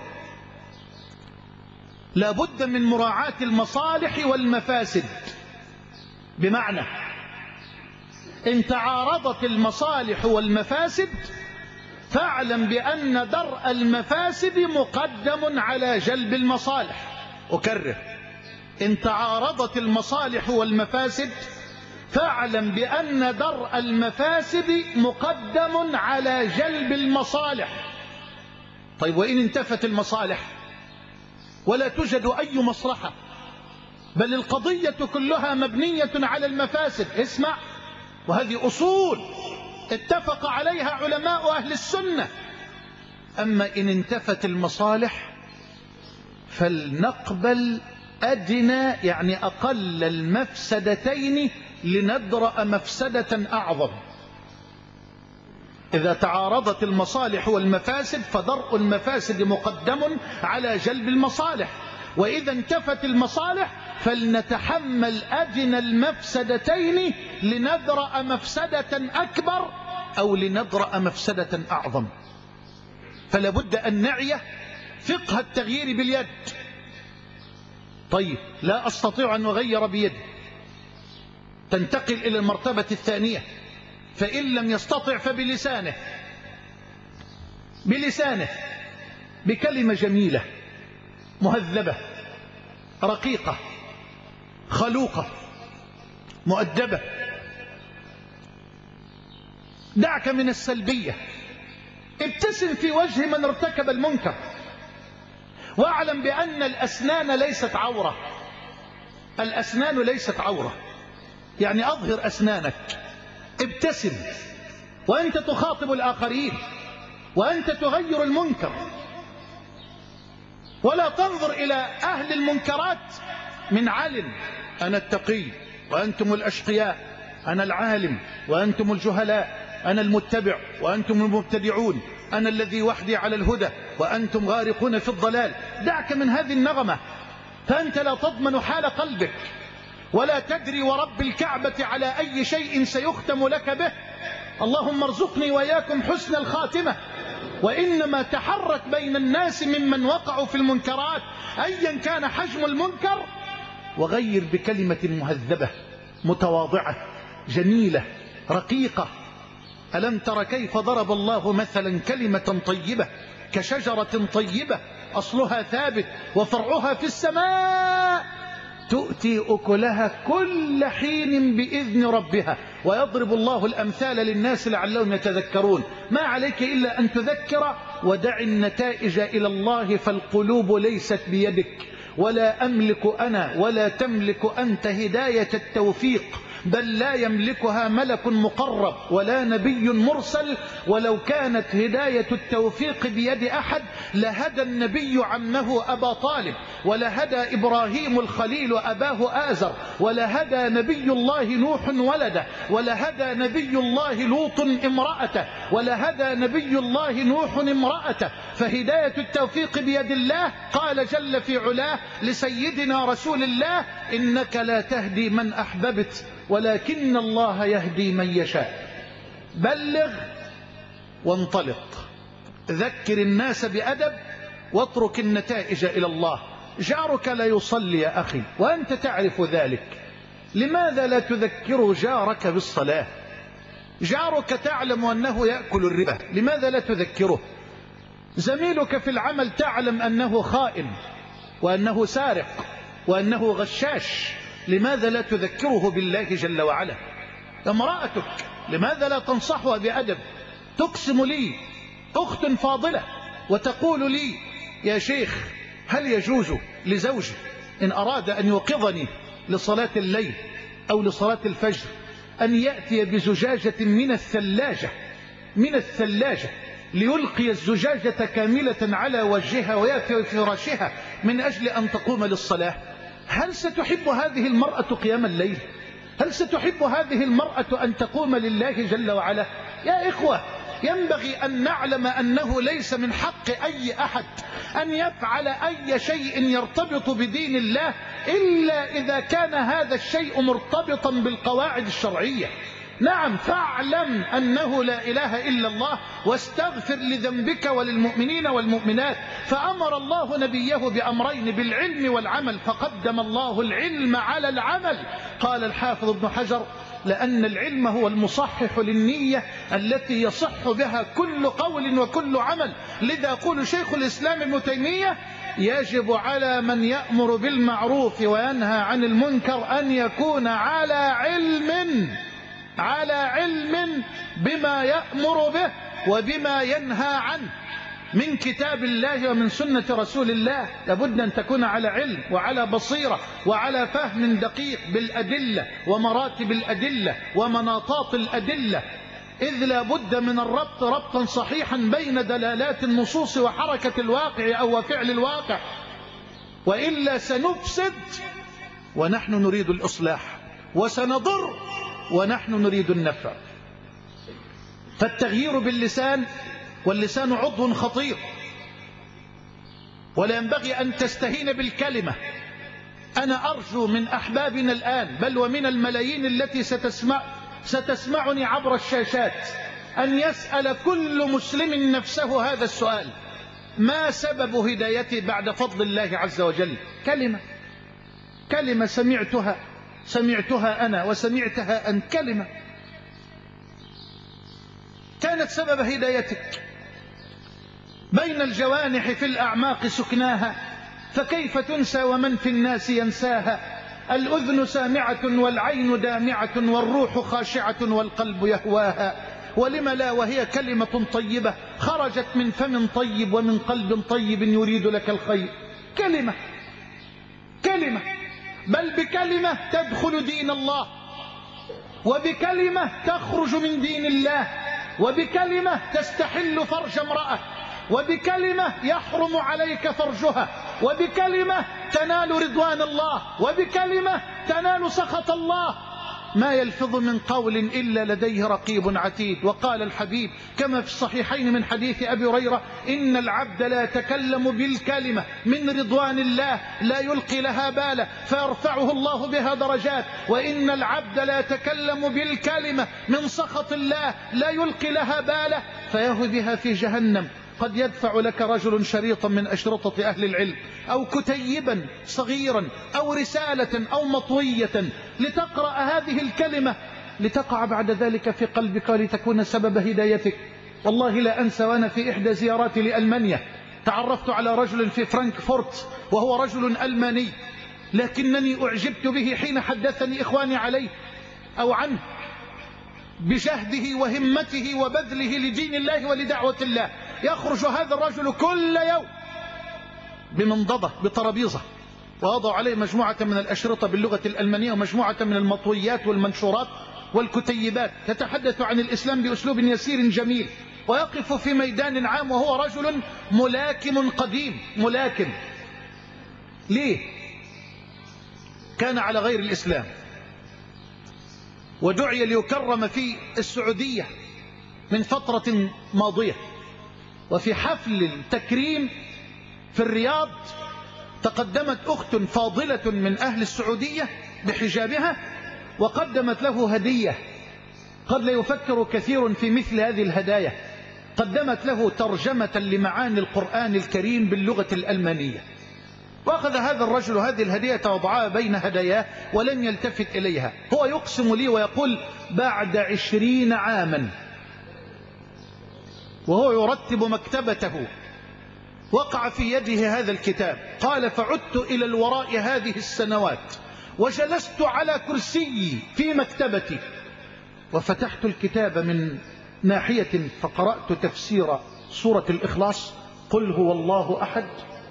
لابد من مراعاة المصالح والمفاسد، بمعنى إن تعارضت المصالح والمفاسد فاعلم بأن درء المفاسد مقدم على جلب المصالح. أكرر: إن تعارضت المصالح والمفاسد فاعلم بأن درء المفاسد مقدم على جلب المصالح. طيب، وإن انتفت المصالح ولا توجد أي مصلحة، بل القضية كلها مبنية على المفاسد، اسمع، وهذه أصول اتفق عليها علماء أهل السنة. أما إن انتفت المصالح فلنقبل أدنى، يعني أقل المفسدتين لندرأ مفسدة أعظم. إذا تعارضت المصالح والمفاسد فدرء المفاسد مقدم على جلب المصالح، وإذا انتفت المصالح فلنتحمل أدنى المفسدتين لندرأ مفسدة أكبر أو لندرأ مفسدة أعظم. فلا بد أن نعي فقه التغيير باليد. طيب، لا أستطيع أن أغير بيدي، تنتقل إلى المرتبة الثانية، فإن لم يستطع فبلسانه، بلسانه بكلمة جميلة مهذبة رقيقة خلوقة مؤدبة. دعك من السلبية، ابتسم في وجه من ارتكب المنكر، واعلم بأن الأسنان ليست عورة. الأسنان ليست عورة، يعني أظهر أسنانك، ابتسم وأنت تخاطب الآخرين وأنت تغير المنكر، ولا تنظر إلى أهل المنكرات من علم: أنا التقي وأنتم الأشقياء، أنا العالم وأنتم الجهلاء، أنا المتبع وأنتم المبتدعون، أنا الذي وحدي على الهدى وأنتم غارقون في الضلال. دعك من هذه النغمة، فأنت لا تضمن حال قلبك، ولا تدري ورب الكعبة على أي شيء سيختم لك به. اللهم ارزقني وإياكم حسن الخاتمة. وإنما تحرك بين الناس ممن وقعوا في المنكرات أيا كان حجم المنكر، وغير بكلمة مهذبة متواضعة جميلة رقيقة. ألم تر كيف ضرب الله مثلا كلمة طيبة كشجرة طيبة أصلها ثابت وفرعها في السماء تؤتي أكلها كل حين بإذن ربها ويضرب الله الأمثال للناس لعلهم يتذكرون. ما عليك إلا أن تذكر ودع النتائج إلى الله، فالقلوب ليست بيدك، ولا أملك أنا ولا تملك أنت هداية التوفيق، بل لا يملكها ملك مقرب ولا نبي مرسل. ولو كانت هداية التوفيق بيد أحد لهدى النبي عمه أبا طالب، ولهدى إبراهيم الخليل أباه آزر، ولهدى نبي الله نوح ولده، ولهدى نبي الله لوط امرأته، ولهدى نبي الله نوح امرأته. فهداية التوفيق بيد الله. قال جل في علاه لسيدنا رسول الله: إنك لا تهدي من أحببت ولكن الله يهدي من يشاء. بلغ وانطلق، ذكر الناس بأدب واترك النتائج إلى الله. جارك لا يصلي يا أخي وأنت تعرف ذلك، لماذا لا تذكر جارك بالصلاة؟ جارك تعلم أنه يأكل الربا، لماذا لا تذكره؟ زميلك في العمل تعلم أنه خائن وأنه سارق وأنه غشاش، لماذا لا تذكره بالله جل وعلا؟ امرأتك لماذا لا تنصحها بأدب؟ تقسم لي أخت فاضلة وتقول لي: يا شيخ، هل يجوز لزوجي إن أراد أن يوقظني لصلاة الليل أو لصلاة الفجر أن يأتي بزجاجة من الثلاجة من الثلاجة ليلقي الزجاجة كاملة على وجهها ويأتي فراشها من أجل أن تقوم للصلاة؟ هل ستحب هذه المرأة قيام الليل؟ هل ستحب هذه المرأة أن تقوم لله جل وعلا؟ يا إخوة، ينبغي أن نعلم أنه ليس من حق أي أحد أن يفعل أي شيء يرتبط بدين الله إلا إذا كان هذا الشيء مرتبطا بالقواعد الشرعية. نعم، فاعلم أنه لا إله إلا الله واستغفر لذنبك وللمؤمنين والمؤمنات. فأمر الله نبيه بأمرين: بالعلم والعمل، فقدم الله العلم على العمل. قال الحافظ ابن حجر: لأن العلم هو المصحح للنية التي يصح بها كل قول وكل عمل. لذا يقول شيخ الإسلام ابن تيمية: يجب على من يأمر بالمعروف وينهى عن المنكر أن يكون على علم على علم بما يأمر به وبما ينهى عنه من كتاب الله ومن سنة رسول الله. لابد أن تكون على علم وعلى بصيرة وعلى فهم دقيق بالأدلة ومراتب الأدلة ومناطات الأدلة، إذ لابد من الربط ربطا صحيحا بين دلالات النصوص وحركة الواقع أو فعل الواقع، وإلا سنفسد ونحن نريد الإصلاح، وسنضر ونحن نريد النفع. فالتغيير باللسان، واللسان عضو خطير، ولا ينبغي أن تستهين بالكلمة. أنا أرجو من أحبابنا الآن بل ومن الملايين التي ستسمع ستسمعني عبر الشاشات أن يسأل كل مسلم نفسه هذا السؤال: ما سبب هدايتي بعد فضل الله عز وجل؟ كلمة كلمة سمعتها سمعتها أنا وسمعتها أن كلمة كانت سبب هدايتك. بين الجوانح في الأعماق سكناها، فكيف تنسى ومن في الناس ينساها؟ الأذن سامعة والعين دامعة والروح خاشعة والقلب يهواها. ولم لا وهي كلمة طيبة خرجت من فم طيب ومن قلب طيب يريد لك الخير. كلمة كلمة بل بكلمة تدخل دين الله، وبكلمة تخرج من دين الله، وبكلمة تستحل فرج امرأة، وبكلمة يحرم عليك فرجها، وبكلمة تنال رضوان الله، وبكلمة تنال سخط الله. ما يلفظ من قول إلا لديه رقيب عتيد. وقال الحبيب كما في الصحيحين من حديث أبي هريرة: إن العبد لا يتكلم بالكلمة من رضوان الله لا يلقي لها بالا فيرفعه الله بها درجات، وإن العبد لا يتكلم بالكلمة من سخط الله لا يلقي لها بالا فيهوي بها في جهنم. قد يدفع لك رجل شريطا من أشرطة أهل العلم أو كتيبا صغيرا أو رسالة أو مطوية لتقرأ هذه الكلمة لتقع بعد ذلك في قلبك ولتكون سبب هدايتك. والله لا أنسى وأنا في إحدى زياراتي لألمانيا تعرفت على رجل في فرانكفورت وهو رجل ألماني، لكنني أعجبت به حين حدثني إخواني عليه أو عنه بجهده وهمته وبذله لدين الله ولدعوة الله. يخرج هذا الرجل كل يوم بمنضدة بطرابيزة ووضع عليه مجموعة من الأشرطة باللغة الألمانية ومجموعة من المطويات والمنشورات والكتيبات تتحدث عن الإسلام بأسلوب يسير جميل، ويقف في ميدان عام وهو رجل ملاكم قديم. ملاكم ليه؟ كان على غير الإسلام ودعي ليكرم في السعودية من فترة ماضية، وفي حفل التكريم في الرياض تقدمت أخت فاضلة من أهل السعودية بحجابها وقدمت له هدية. قد لا يفكر كثير في مثل هذه الهدايا. قدمت له ترجمة لمعاني القرآن الكريم باللغة الألمانية، وأخذ هذا الرجل هذه الهدية وضعها بين هداياه ولم يلتفت إليها. هو يقسم لي ويقول: بعد عشرين عاما وهو يرتب مكتبته وقع في يده هذا الكتاب. قال: فعدت إلى الوراء هذه السنوات وجلست على كرسيي في مكتبتي وفتحت الكتاب من ناحية فقرأت تفسير سورة الإخلاص قل هو الله أحد،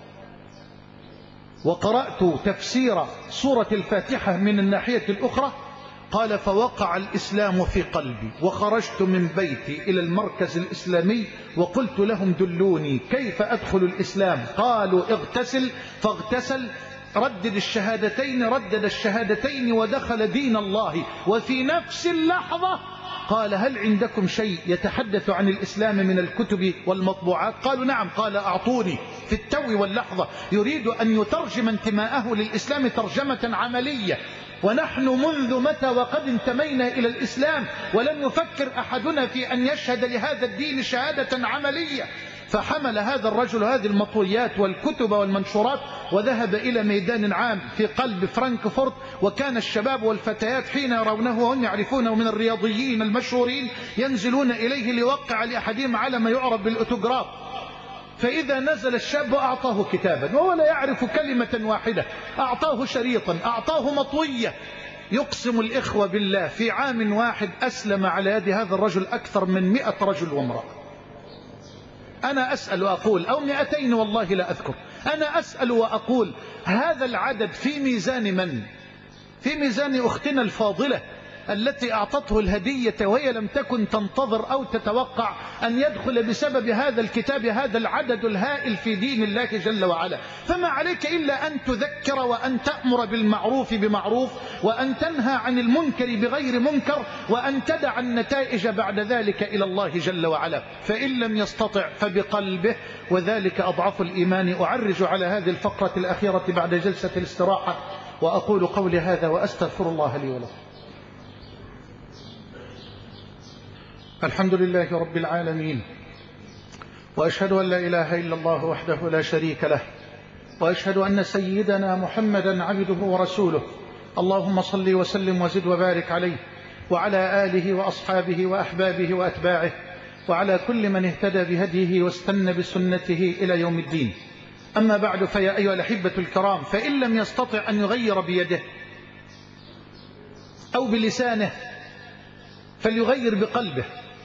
وقرأت تفسير سورة الفاتحة من الناحية الأخرى. قال: فوقع الإسلام في قلبي وخرجت من بيتي إلى المركز الإسلامي وقلت لهم دلوني كيف أدخل الإسلام. قالوا: اغتسل، فاغتسل، ردد الشهادتين، ردد الشهادتين ودخل دين الله. وفي نفس اللحظة قال: هل عندكم شيء يتحدث عن الإسلام من الكتب والمطبوعات؟ قالوا: نعم. قال: أعطوني. في التو واللحظة يريد أن يترجم انتماءه للإسلام ترجمة عملية. ونحن منذ متى وقد انتمينا إلى الإسلام ولم يفكر أحدنا في أن يشهد لهذا الدين شهادة عملية. فحمل هذا الرجل هذه المطويات والكتب والمنشورات وذهب إلى ميدان عام في قلب فرانكفورت، وكان الشباب والفتيات حين يرونه وهم يعرفونه من الرياضيين المشهورين ينزلون إليه ليوقع لأحدهم على ما يعرف بالأوتوغراف. فإذا نزل الشاب أعطاه كتابا وهو لا يعرف كلمة واحدة، أعطاه شريطا، أعطاه مطوية. يقسم الإخوة بالله في عام واحد أسلم على يد هذا الرجل أكثر من مئة رجل وامرأة. أنا أسأل وأقول، أو مئتين والله لا أذكر، أنا أسأل وأقول هذا العدد في ميزان من؟ في ميزان أختنا الفاضلة التي أعطته الهدية وهي لم تكن تنتظر أو تتوقع أن يدخل بسبب هذا الكتاب هذا العدد الهائل في دين الله جل وعلا. فما عليك إلا أن تذكر وأن تأمر بالمعروف بمعروف وأن تنهى عن المنكر بغير منكر وأن تدع النتائج بعد ذلك إلى الله جل وعلا. فإن لم يستطع فبقلبه، وذلك أضعف الإيمان. أعرج على هذه الفقرة الأخيرة بعد جلسة الاستراحة وأقول قولي هذا وأستغفر الله لي ولكم. الحمد لله رب العالمين، وأشهد أن لا إله إلا الله وحده لا شريك له، وأشهد أن سيدنا محمدا عبده ورسوله. اللهم صل وسلم وزد وبارك عليه وعلى آله وأصحابه وأحبابه وأتباعه وعلى كل من اهتدى بهديه واستنى بسنته إلى يوم الدين. أما بعد، فيا أيها الأحبة الكرام، فإن لم يستطع أن يغير بيده أو بلسانه فليغير بقلبه،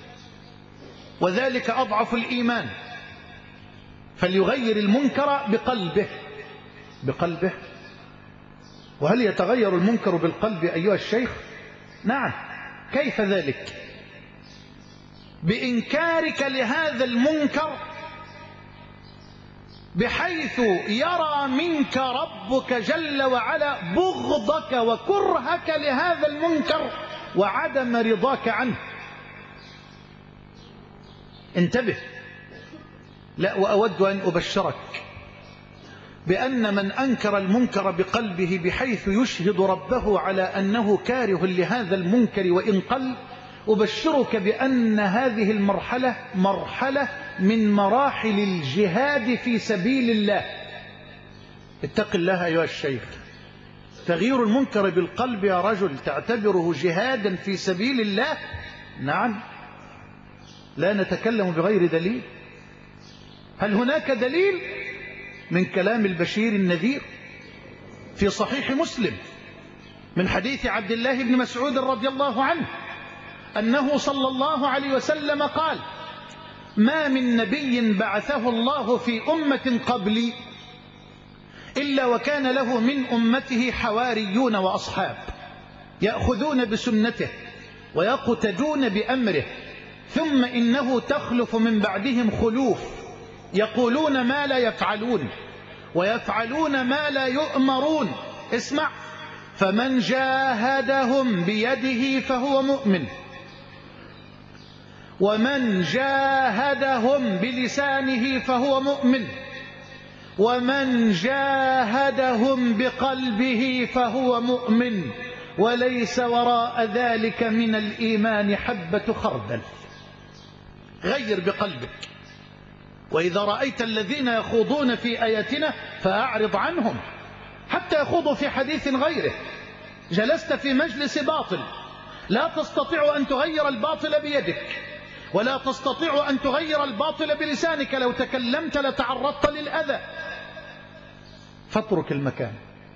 وذلك أضعف الإيمان. فليغير المنكر بقلبه. بقلبه. وهل يتغير المنكر بالقلب أيها الشيخ؟ نعم. كيف ذلك؟ بإنكارك لهذا المنكر بحيث يرى منك ربك جل وعلا بغضك وكرهك لهذا المنكر وعدم رضاك عنه. انتبه. لا، وأود أن أبشرك بأن من أنكر المنكر بقلبه بحيث يشهد ربه على أنه كاره لهذا المنكر وإن قل، أبشرك بأن هذه المرحلة مرحلة من مراحل الجهاد في سبيل الله. اتق الله أيها الشيخ. تغيير المنكر بالقلب يا رجل تعتبره جهادا في سبيل الله؟ نعم، لا نتكلم بغير دليل. هل هناك دليل؟ من كلام البشير النذير في صحيح مسلم من حديث عبد الله بن مسعود رضي الله عنه أنه صلى الله عليه وسلم قال: ما من نبي بعثه الله في أمة قبلي إلا وكان له من أمته حواريون وأصحاب يأخذون بسنته ويقتدون بأمره، ثم إنه تخلف من بعدهم خلوف يقولون ما لا يفعلون ويفعلون ما لا يؤمرون. اسمع: فمن جاهدهم بيده فهو مؤمن، ومن جاهدهم بلسانه فهو مؤمن، ومن جاهدهم بقلبه فهو مؤمن، وليس وراء ذلك من الإيمان حبة خردل. غير بقلبك. وإذا رأيت الذين يخوضون في آياتنا فأعرض عنهم حتى يخوضوا في حديث غيره. جلست في مجلس باطل، لا تستطيع أن تغير الباطل بيدك، ولا تستطيع أن تغير الباطل بلسانك، لو تكلمت لتعرضت للأذى، فاترك المكان.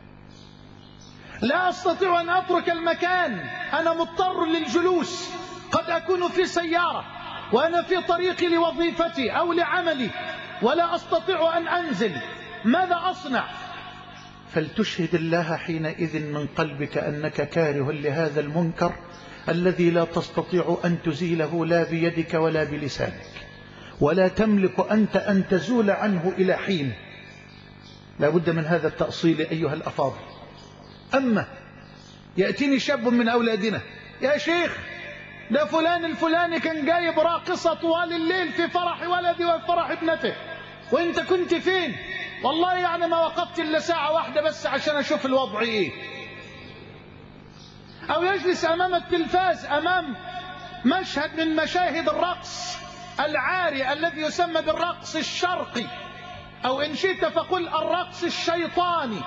لا أستطيع أن أترك المكان، أنا مضطر للجلوس، قد أكون في سيارة وأنا في طريقي لوظيفتي أو لعملي ولا أستطيع أن أنزل، ماذا أصنع؟ فلتشهد الله حينئذ من قلبك أنك كاره لهذا المنكر الذي لا تستطيع أن تزيله لا بيدك ولا بلسانك، ولا تملك أنت أن تزول عنه إلى حين. لا بد من هذا التأصيل أيها الأفاضل. أما يأتيني شاب من أولادنا: يا شيخ، ده فلان الفلاني كان جايب راقصة طوال الليل في فرح ولدي وفرح ابنته، وانت كنت فين؟ والله يعني ما وقفت إلا ساعة واحدة بس عشان أشوف الوضع إيه. أو يجلس أمام التلفاز أمام مشهد من مشاهد الرقص العاري الذي يسمى بالرقص الشرقي، أو إن شئت فقل الرقص الشيطاني.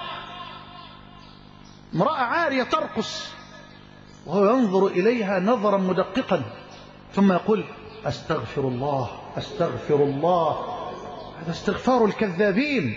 امرأة عارية ترقص وهو ينظر إليها نظرا مدققا، ثم يقول: أستغفر الله أستغفر الله. هذا استغفار الكذابين.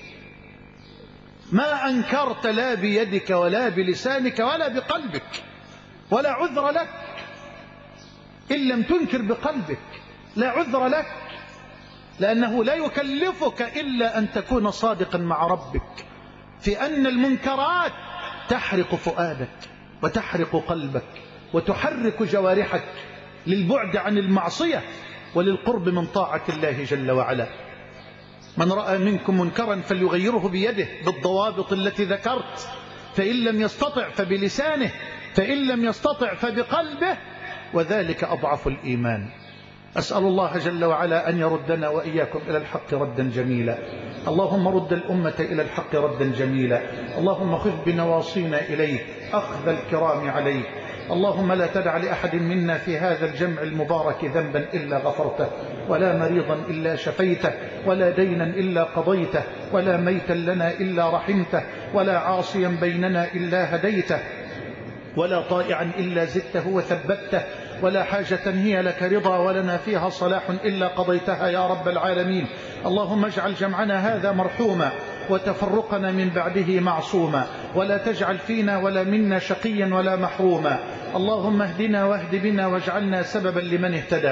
ما أنكرت لا بيدك ولا بلسانك ولا بقلبك، ولا عذر لك إن لم تنكر بقلبك، لا عذر لك، لأنه لا يكلفك إلا أن تكون صادقا مع ربك في أن المنكرات تحرق فؤادك وتحرق قلبك وتحرك جوارحك للبعد عن المعصية وللقرب من طاعة الله جل وعلا. من رأى منكم منكرا فليغيره بيده بالضوابط التي ذكرت، فإن لم يستطع فبلسانه، فإن لم يستطع فبقلبه، وذلك أضعف الإيمان. أسأل الله جل وعلا أن يردنا وإياكم إلى الحق ردا جميلا. اللهم رد الأمة إلى الحق ردا جميلا. اللهم خذ بنواصينا إليك أخذ الكرام عليك. اللهم لا تدع لأحد منا في هذا الجمع المبارك ذنبا إلا غفرته، ولا مريضا إلا شفيته، ولا دينا إلا قضيته، ولا ميتا لنا إلا رحمته، ولا عاصيا بيننا إلا هديته، ولا طائعا إلا زدته وثبته، ولا حاجة هي لك رضا ولنا فيها صلاح إلا قضيتها يا رب العالمين. اللهم اجعل جمعنا هذا مرحوما وتفرقنا من بعده معصوما، ولا تجعل فينا ولا منا شقيا ولا محروما. اللهم اهدنا واهد بنا واجعلنا سببا لمن اهتدى.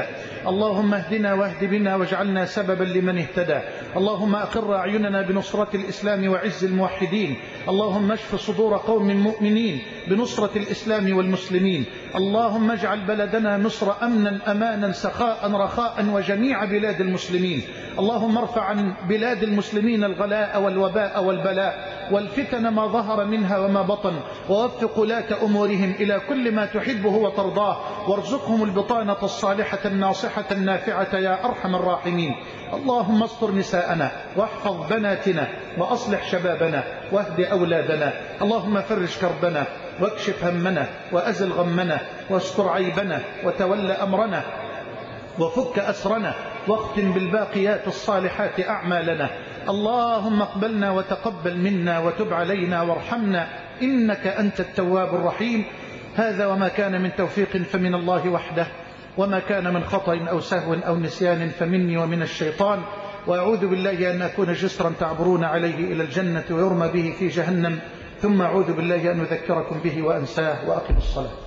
اللهم اهدنا واهد بنا واجعلنا سببا لمن اهتدى. اللهم أقر أعيننا بنصرة الإسلام وعز الموحدين. اللهم اشف صدور قوم مؤمنين بنصرة الإسلام والمسلمين. اللهم اجعل بلدنا مصر أمنا أمانا سخاء رخاء وجميع بلاد المسلمين. اللهم ارفع عن بلاد المسلمين الغلاء والوباء والبلاء والفتن ما ظهر منها وما بطن، ووفق ولاة أمورهم إلى كل ما تحبه وترضاه، وارزقهم البطانة الصالحة الناصحة النافعة يا أرحم الراحمين. اللهم استر نساءنا واحفظ بناتنا وأصلح شبابنا واهد أولادنا. اللهم فرج كربنا واكشف همنا وأزل غمنا واستر عيبنا وتول أمرنا وفك أسرنا واختم بالباقيات الصالحات أعمالنا. اللهم اقبلنا وتقبل منا وتب علينا وارحمنا إنك أنت التواب الرحيم. هذا وما كان من توفيق فمن الله وحده، وما كان من خطأ أو سهو أو نسيان فمني ومن الشيطان، وأعوذ بالله أن أكون جسرا تعبرون عليه إلى الجنة ويرمى به في جهنم، ثم أعوذ بالله أن أذكركم به وأنساه. وأقم الصلاة.